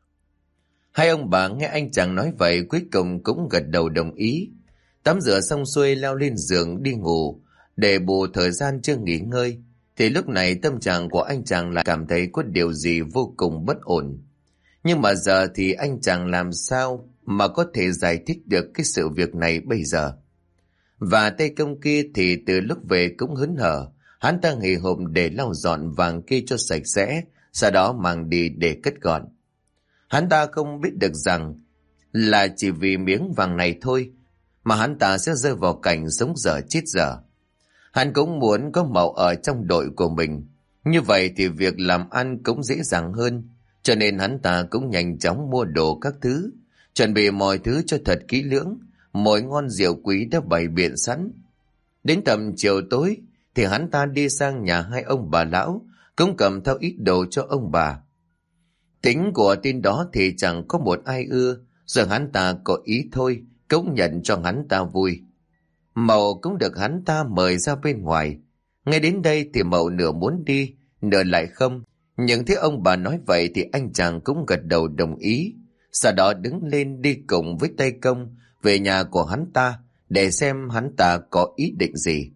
Hai ông bà nghe anh chàng nói vậy cuối cùng cũng gật đầu đồng ý. Tắm rửa xong xuôi leo lên giường đi ngủ, để bù thời gian chưa nghỉ ngơi. Thì lúc này tâm trạng của anh chàng lại cảm thấy có điều gì vô cùng bất ổn. Nhưng mà giờ thì anh chàng làm sao mà có thể giải thích được cái sự việc này bây giờ. Và Tây Công kia thì từ lúc về cũng hớn hở, hắn ta hì hục để lau dọn vàng kia cho sạch sẽ, sau đó mang đi để cất gọn. Hắn ta không biết được rằng là chỉ vì miếng vàng này thôi mà hắn ta sẽ rơi vào cảnh sống dở chết dở. Hắn cũng muốn có Mậu ở trong đội của mình, như vậy thì việc làm ăn cũng dễ dàng hơn, cho nên hắn ta cũng nhanh chóng mua đồ các thứ, chuẩn bị mọi thứ cho thật kỹ lưỡng, mỗi ngon rượu quý đã bày biện sẵn. Đến tầm chiều tối thì hắn ta đi sang nhà hai ông bà lão, cũng cầm theo ít đồ cho ông bà. Tính của tin đó thì chẳng có một ai ưa, giờ hắn ta có ý thôi, cũng nhận cho hắn ta vui. Mậu cũng được hắn ta mời ra bên ngoài. Ngay đến đây thì Mậu nửa muốn đi, nửa lại không. Nhưng thấy ông bà nói vậy thì anh chàng cũng gật đầu đồng ý. Sau đó đứng lên đi cùng với Tây Công về nhà của hắn ta để xem hắn ta có ý định gì.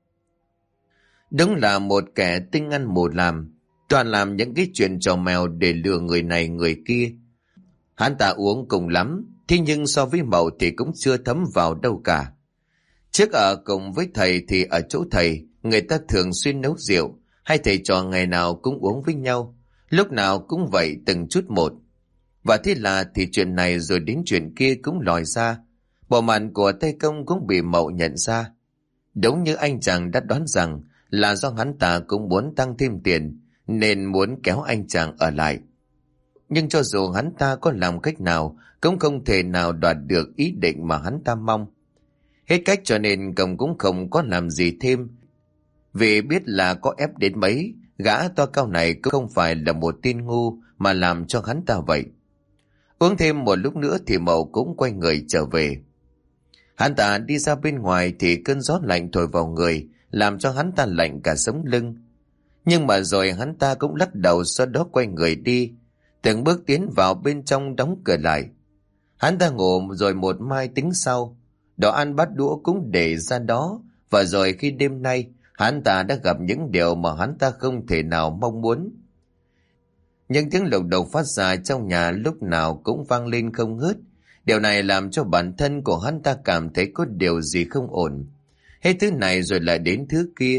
Đúng là một kẻ tinh ăn mù làm, toàn làm những cái chuyện trò mèo để lừa người này người kia. Hắn ta uống cùng lắm, thế nhưng so với Mậu thì cũng chưa thấm vào đâu cả. Trước ở cùng với thầy thì ở chỗ thầy, người ta thường xuyên nấu rượu, hai thầy trò ngày nào cũng uống với nhau, lúc nào cũng vậy từng chút một. Và thế là thì chuyện này rồi đến chuyện kia cũng lòi ra, bộ mặt của Tây Công cũng bị Mậu nhận ra. Đúng như anh chàng đã đoán rằng là do hắn ta cũng muốn tăng thêm tiền, nên muốn kéo anh chàng ở lại. Nhưng cho dù hắn ta có làm cách nào, cũng không thể nào đoạt được ý định mà hắn ta mong. Hết cách cho nên Công cũng không có làm gì thêm, vì biết là có ép đến mấy, gã to cao này cũng không phải là một tên ngu mà làm cho hắn ta vậy. Uống thêm một lúc nữa thì Mậu cũng quay người trở về. Hắn ta đi ra bên ngoài thì cơn gió lạnh thổi vào người, làm cho hắn ta lạnh cả sống lưng. Nhưng mà rồi hắn ta cũng lắc đầu, sau đó quay người đi, từng bước tiến vào bên trong đóng cửa lại. Hắn ta ngủ rồi một mai tính sau, đồ ăn bát đũa cũng để ra đó, và rồi khi đêm nay hắn ta đã gặp những điều mà hắn ta không thể nào mong muốn. Những tiếng lục đục phát ra trong nhà lúc nào cũng vang lên không ngớt. Điều này làm cho bản thân của hắn ta cảm thấy có điều gì không ổn. Hết thứ này rồi lại đến thứ kia.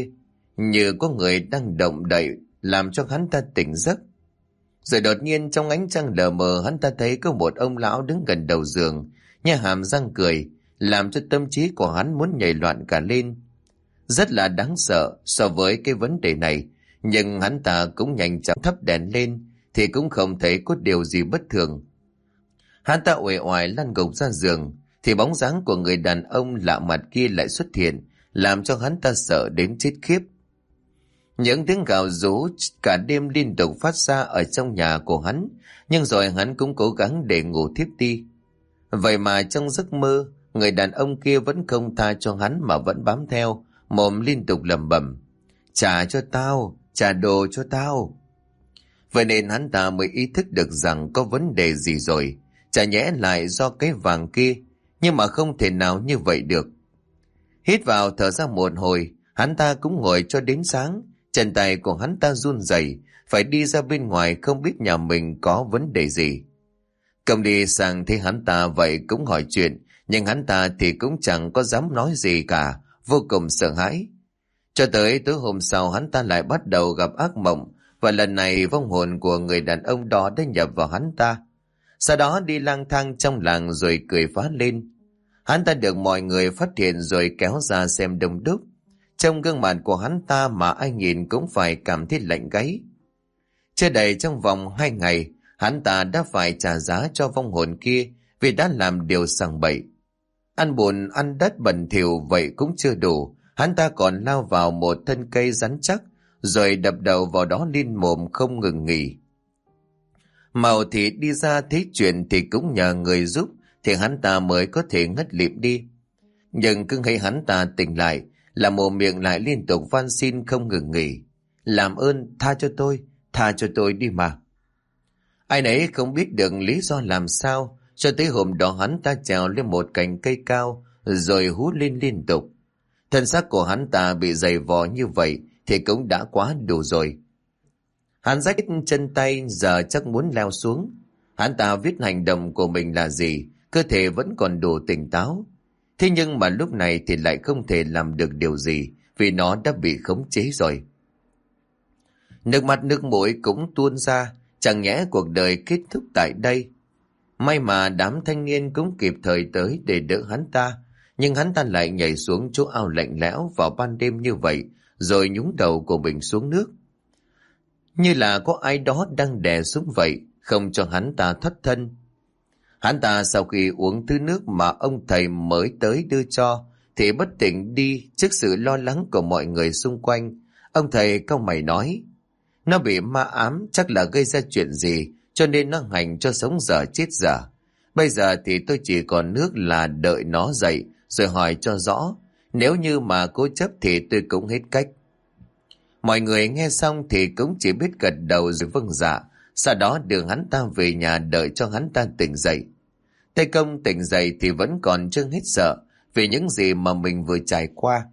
như có người đang động đậy làm cho hắn ta tỉnh giấc. Rồi đột nhiên trong ánh trăng lờ mờ hắn ta thấy có một ông lão đứng gần đầu giường, nhe hàm răng cười, làm cho tâm trí của hắn muốn nhảy loạn cả lên. Rất là đáng sợ so với cái vấn đề này, nhưng hắn ta cũng nhanh chóng thắp đèn lên thì cũng không thấy có điều gì bất thường. Hắn ta uể oải lăn gục ra giường thì bóng dáng của người đàn ông lạ mặt kia lại xuất hiện, làm cho hắn ta sợ đến chết khiếp. Những tiếng gào rú cả đêm liên tục phát ra ở trong nhà của hắn, nhưng rồi hắn cũng cố gắng để ngủ thiếp đi. Vậy mà trong giấc mơ, người đàn ông kia vẫn không tha cho hắn mà vẫn bám theo, mồm liên tục lẩm bẩm: "Trả cho tao, trả đồ cho tao." Vậy nên hắn ta mới ý thức được rằng có vấn đề gì rồi, chả nhẽ lại do cái vàng kia, nhưng mà không thể nào như vậy được. Hít vào thở ra một hồi, hắn ta cũng ngồi cho đến sáng. Chân tay của hắn ta run rẩy, phải đi ra bên ngoài không biết nhà mình có vấn đề gì. Công đi sang thấy hắn ta vậy cũng hỏi chuyện, nhưng hắn ta thì cũng chẳng có dám nói gì cả, vô cùng sợ hãi. Cho tới tối hôm sau hắn ta lại bắt đầu gặp ác mộng, và lần này vong hồn của người đàn ông đó đã nhập vào hắn ta. Sau đó đi lang thang trong làng rồi cười phá lên. Hắn ta được mọi người phát hiện rồi kéo ra xem đông đúc. Trong gương mặt của hắn ta mà ai nhìn cũng phải cảm thấy lạnh gáy. Chưa đầy trong vòng 2 ngày, hắn ta đã phải trả giá cho vong hồn kia vì đã làm điều sằng bậy. Ăn bùn ăn đất bẩn thỉu vậy cũng chưa đủ, hắn ta còn lao vào một thân cây rắn chắc rồi đập đầu vào đó liên mồm không ngừng nghỉ. Màu thì đi ra thấy chuyện thì cũng nhờ người giúp thì hắn ta mới có thể ngất lịm đi. Nhưng cứ thấy hắn ta tỉnh lại là mồm miệng lại liên tục van xin không ngừng nghỉ: "Làm ơn tha cho tôi đi mà." Ai nấy không biết được lý do làm sao, cho tới hôm đó hắn ta trèo lên một cành cây cao rồi hú lên liên tục. Thân xác của hắn ta bị dày vò như vậy thì cũng đã quá đủ rồi. Hắn rách chân tay giờ chắc muốn leo xuống. Hắn ta biết hành động của mình là gì, cơ thể vẫn còn đủ tỉnh táo. Thế nhưng mà lúc này thì lại không thể làm được điều gì vì nó đã bị khống chế rồi. Nước mắt nước mũi cũng tuôn ra, chẳng nhẽ cuộc đời kết thúc tại đây. May mà đám thanh niên cũng kịp thời tới để đỡ hắn ta, nhưng hắn ta lại nhảy xuống chỗ ao lạnh lẽo vào ban đêm như vậy, rồi nhúng đầu của mình xuống nước. Như là có ai đó đang đè xuống vậy, không cho hắn ta thoát thân. Hắn ta sau khi uống thứ nước mà ông thầy mới tới đưa cho, thì bất tỉnh đi trước sự lo lắng của mọi người xung quanh. Ông thầy cau mày nói: "Nó bị ma ám, chắc là gây ra chuyện gì, cho nên nó hành cho sống dở chết dở. Bây giờ thì tôi chỉ còn nước là đợi nó dậy, rồi hỏi cho rõ. Nếu như mà cố chấp thì tôi cũng hết cách." Mọi người nghe xong thì cũng chỉ biết gật đầu rồi vâng dạ. Sau đó đưa hắn ta về nhà đợi cho hắn ta tỉnh dậy. Tây Công tỉnh dậy thì vẫn còn chưa hết sợ vì những gì mà mình vừa trải qua.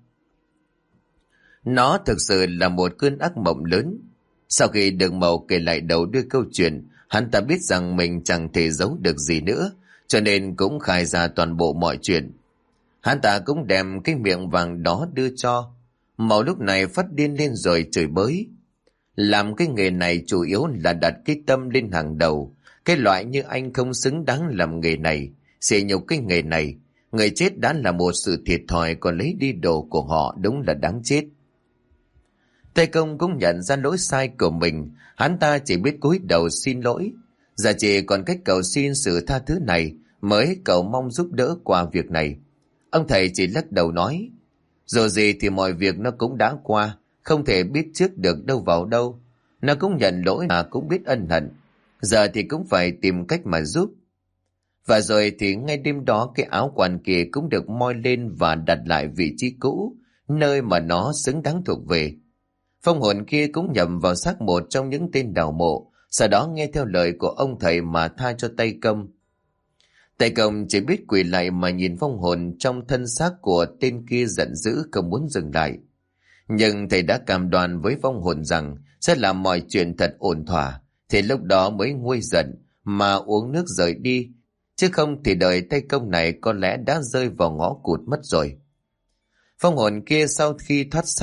Nó thực sự là một cơn ác mộng lớn. Sau khi Đường Mậu kể lại đầu đuôi câu chuyện, hắn ta biết rằng mình chẳng thể giấu được gì nữa, cho nên cũng khai ra toàn bộ mọi chuyện. Hắn ta cũng đem cái miệng vàng đó đưa cho. Mậu lúc này phát điên lên rồi chửi bới. Làm cái nghề này chủ yếu là đặt cái tâm lên hàng đầu. Cái loại như anh không xứng đáng làm nghề này, sỉ nhục cái nghề này. Người chết đã là một sự thiệt thòi, còn lấy đi đồ của họ đúng là đáng chết. Tây Công cũng nhận ra lỗi sai của mình, hắn ta chỉ biết cúi đầu xin lỗi. Giờ chỉ còn cách cầu xin sự tha thứ này mới cầu mong giúp đỡ qua việc này. Ông thầy chỉ lắc đầu nói: "Dù gì thì mọi việc nó cũng đã qua, không thể biết trước được đâu vào đâu. Nó cũng nhận lỗi mà cũng biết ân hận. Giờ thì cũng phải tìm cách mà giúp." Và rồi thì ngay đêm đó cái áo quan kia cũng được moi lên và đặt lại vị trí cũ, nơi mà nó xứng đáng thuộc về. Phong hồn kia cũng nhầm vào xác một trong những tên đào mộ, sau đó nghe theo lời của ông thầy mà tha cho Tây Công. Tây Công chỉ biết quỳ lại mà nhìn phong hồn trong thân xác của tên kia giận dữ không muốn dừng lại. Nhưng thầy đã cam đoan với phong hồn rằng sẽ làm mọi chuyện thật ổn thỏa, thì lúc đó mới nguôi giận mà uống nước rời đi, chứ không thì đời Tây Công này có lẽ đã rơi vào ngõ cụt mất rồi. Phong hồn kia sau khi thoát xác,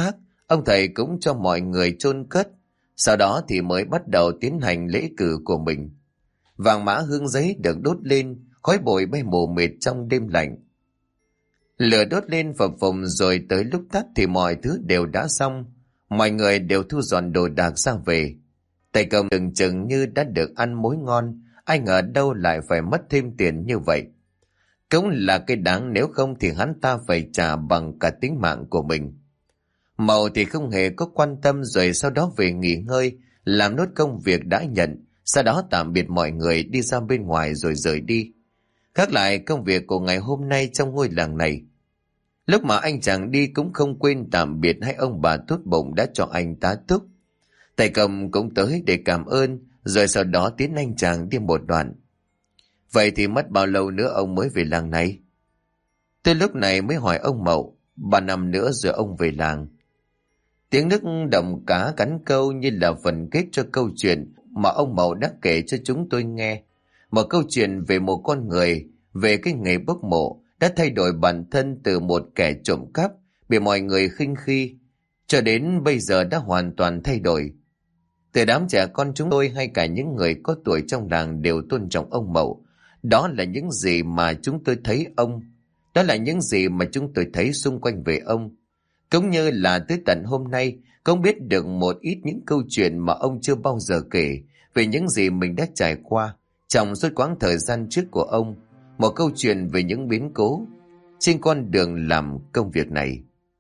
Ông thầy cũng cho mọi người chôn cất, sau đó thì mới bắt đầu tiến hành lễ cử của mình. Vàng mã hương giấy được đốt lên, khói bụi bay mù mịt trong đêm lạnh. Lửa đốt lên phập phồng rồi tới lúc tắt thì mọi thứ đều đã xong. Mọi người đều thu dọn đồ đạc ra về. Tay cầm tưởng chừng như đã được ăn mối ngon, ai ngờ đâu lại phải mất thêm tiền như vậy. Cũng là cái đáng, nếu không thì hắn ta phải trả bằng cả tính mạng của mình. Mậu thì không hề có quan tâm, rồi sau đó về nghỉ ngơi, làm nốt công việc đã nhận, sau đó tạm biệt mọi người đi ra bên ngoài rồi rời đi. Khác lại công việc của ngày hôm nay trong ngôi làng này. Lúc mà anh chàng đi cũng không quên tạm biệt hai ông bà tốt bụng đã cho anh tá túc. Thầy cầm cũng tới để cảm ơn, rồi sau đó tiến anh chàng đi một đoạn. Vậy thì mất bao lâu nữa ông mới về làng này? Tôi lúc này mới hỏi ông Mậu, 3 năm nữa rồi ông về làng. Tiếng nước động cá cắn câu như là phần kết cho câu chuyện mà ông Mậu đã kể cho chúng tôi nghe. Một câu chuyện về một con người, về cái nghề bốc mộ, đã thay đổi bản thân từ một kẻ trộm cắp, bị mọi người khinh khi, cho đến bây giờ đã hoàn toàn thay đổi. Từ đám trẻ con chúng tôi hay cả những người có tuổi trong làng đều tôn trọng ông Mậu. Đó là những gì mà chúng tôi thấy ông. Đó là những gì mà chúng tôi thấy xung quanh về ông. Cũng như là tới tận hôm nay, cũng biết được một ít những câu chuyện mà ông chưa bao giờ kể, về những gì mình đã trải qua trong suốt quãng thời gian trước của ông. Một câu chuyện về những biến cố trên con đường làm công việc này.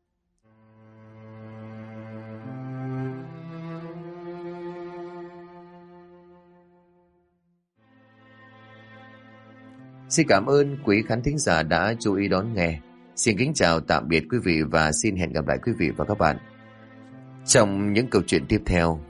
Xin cảm ơn quý khán thính giả đã chú ý đón nghe. Xin kính chào tạm biệt quý vị và xin hẹn gặp lại quý vị và các bạn trong những câu chuyện tiếp theo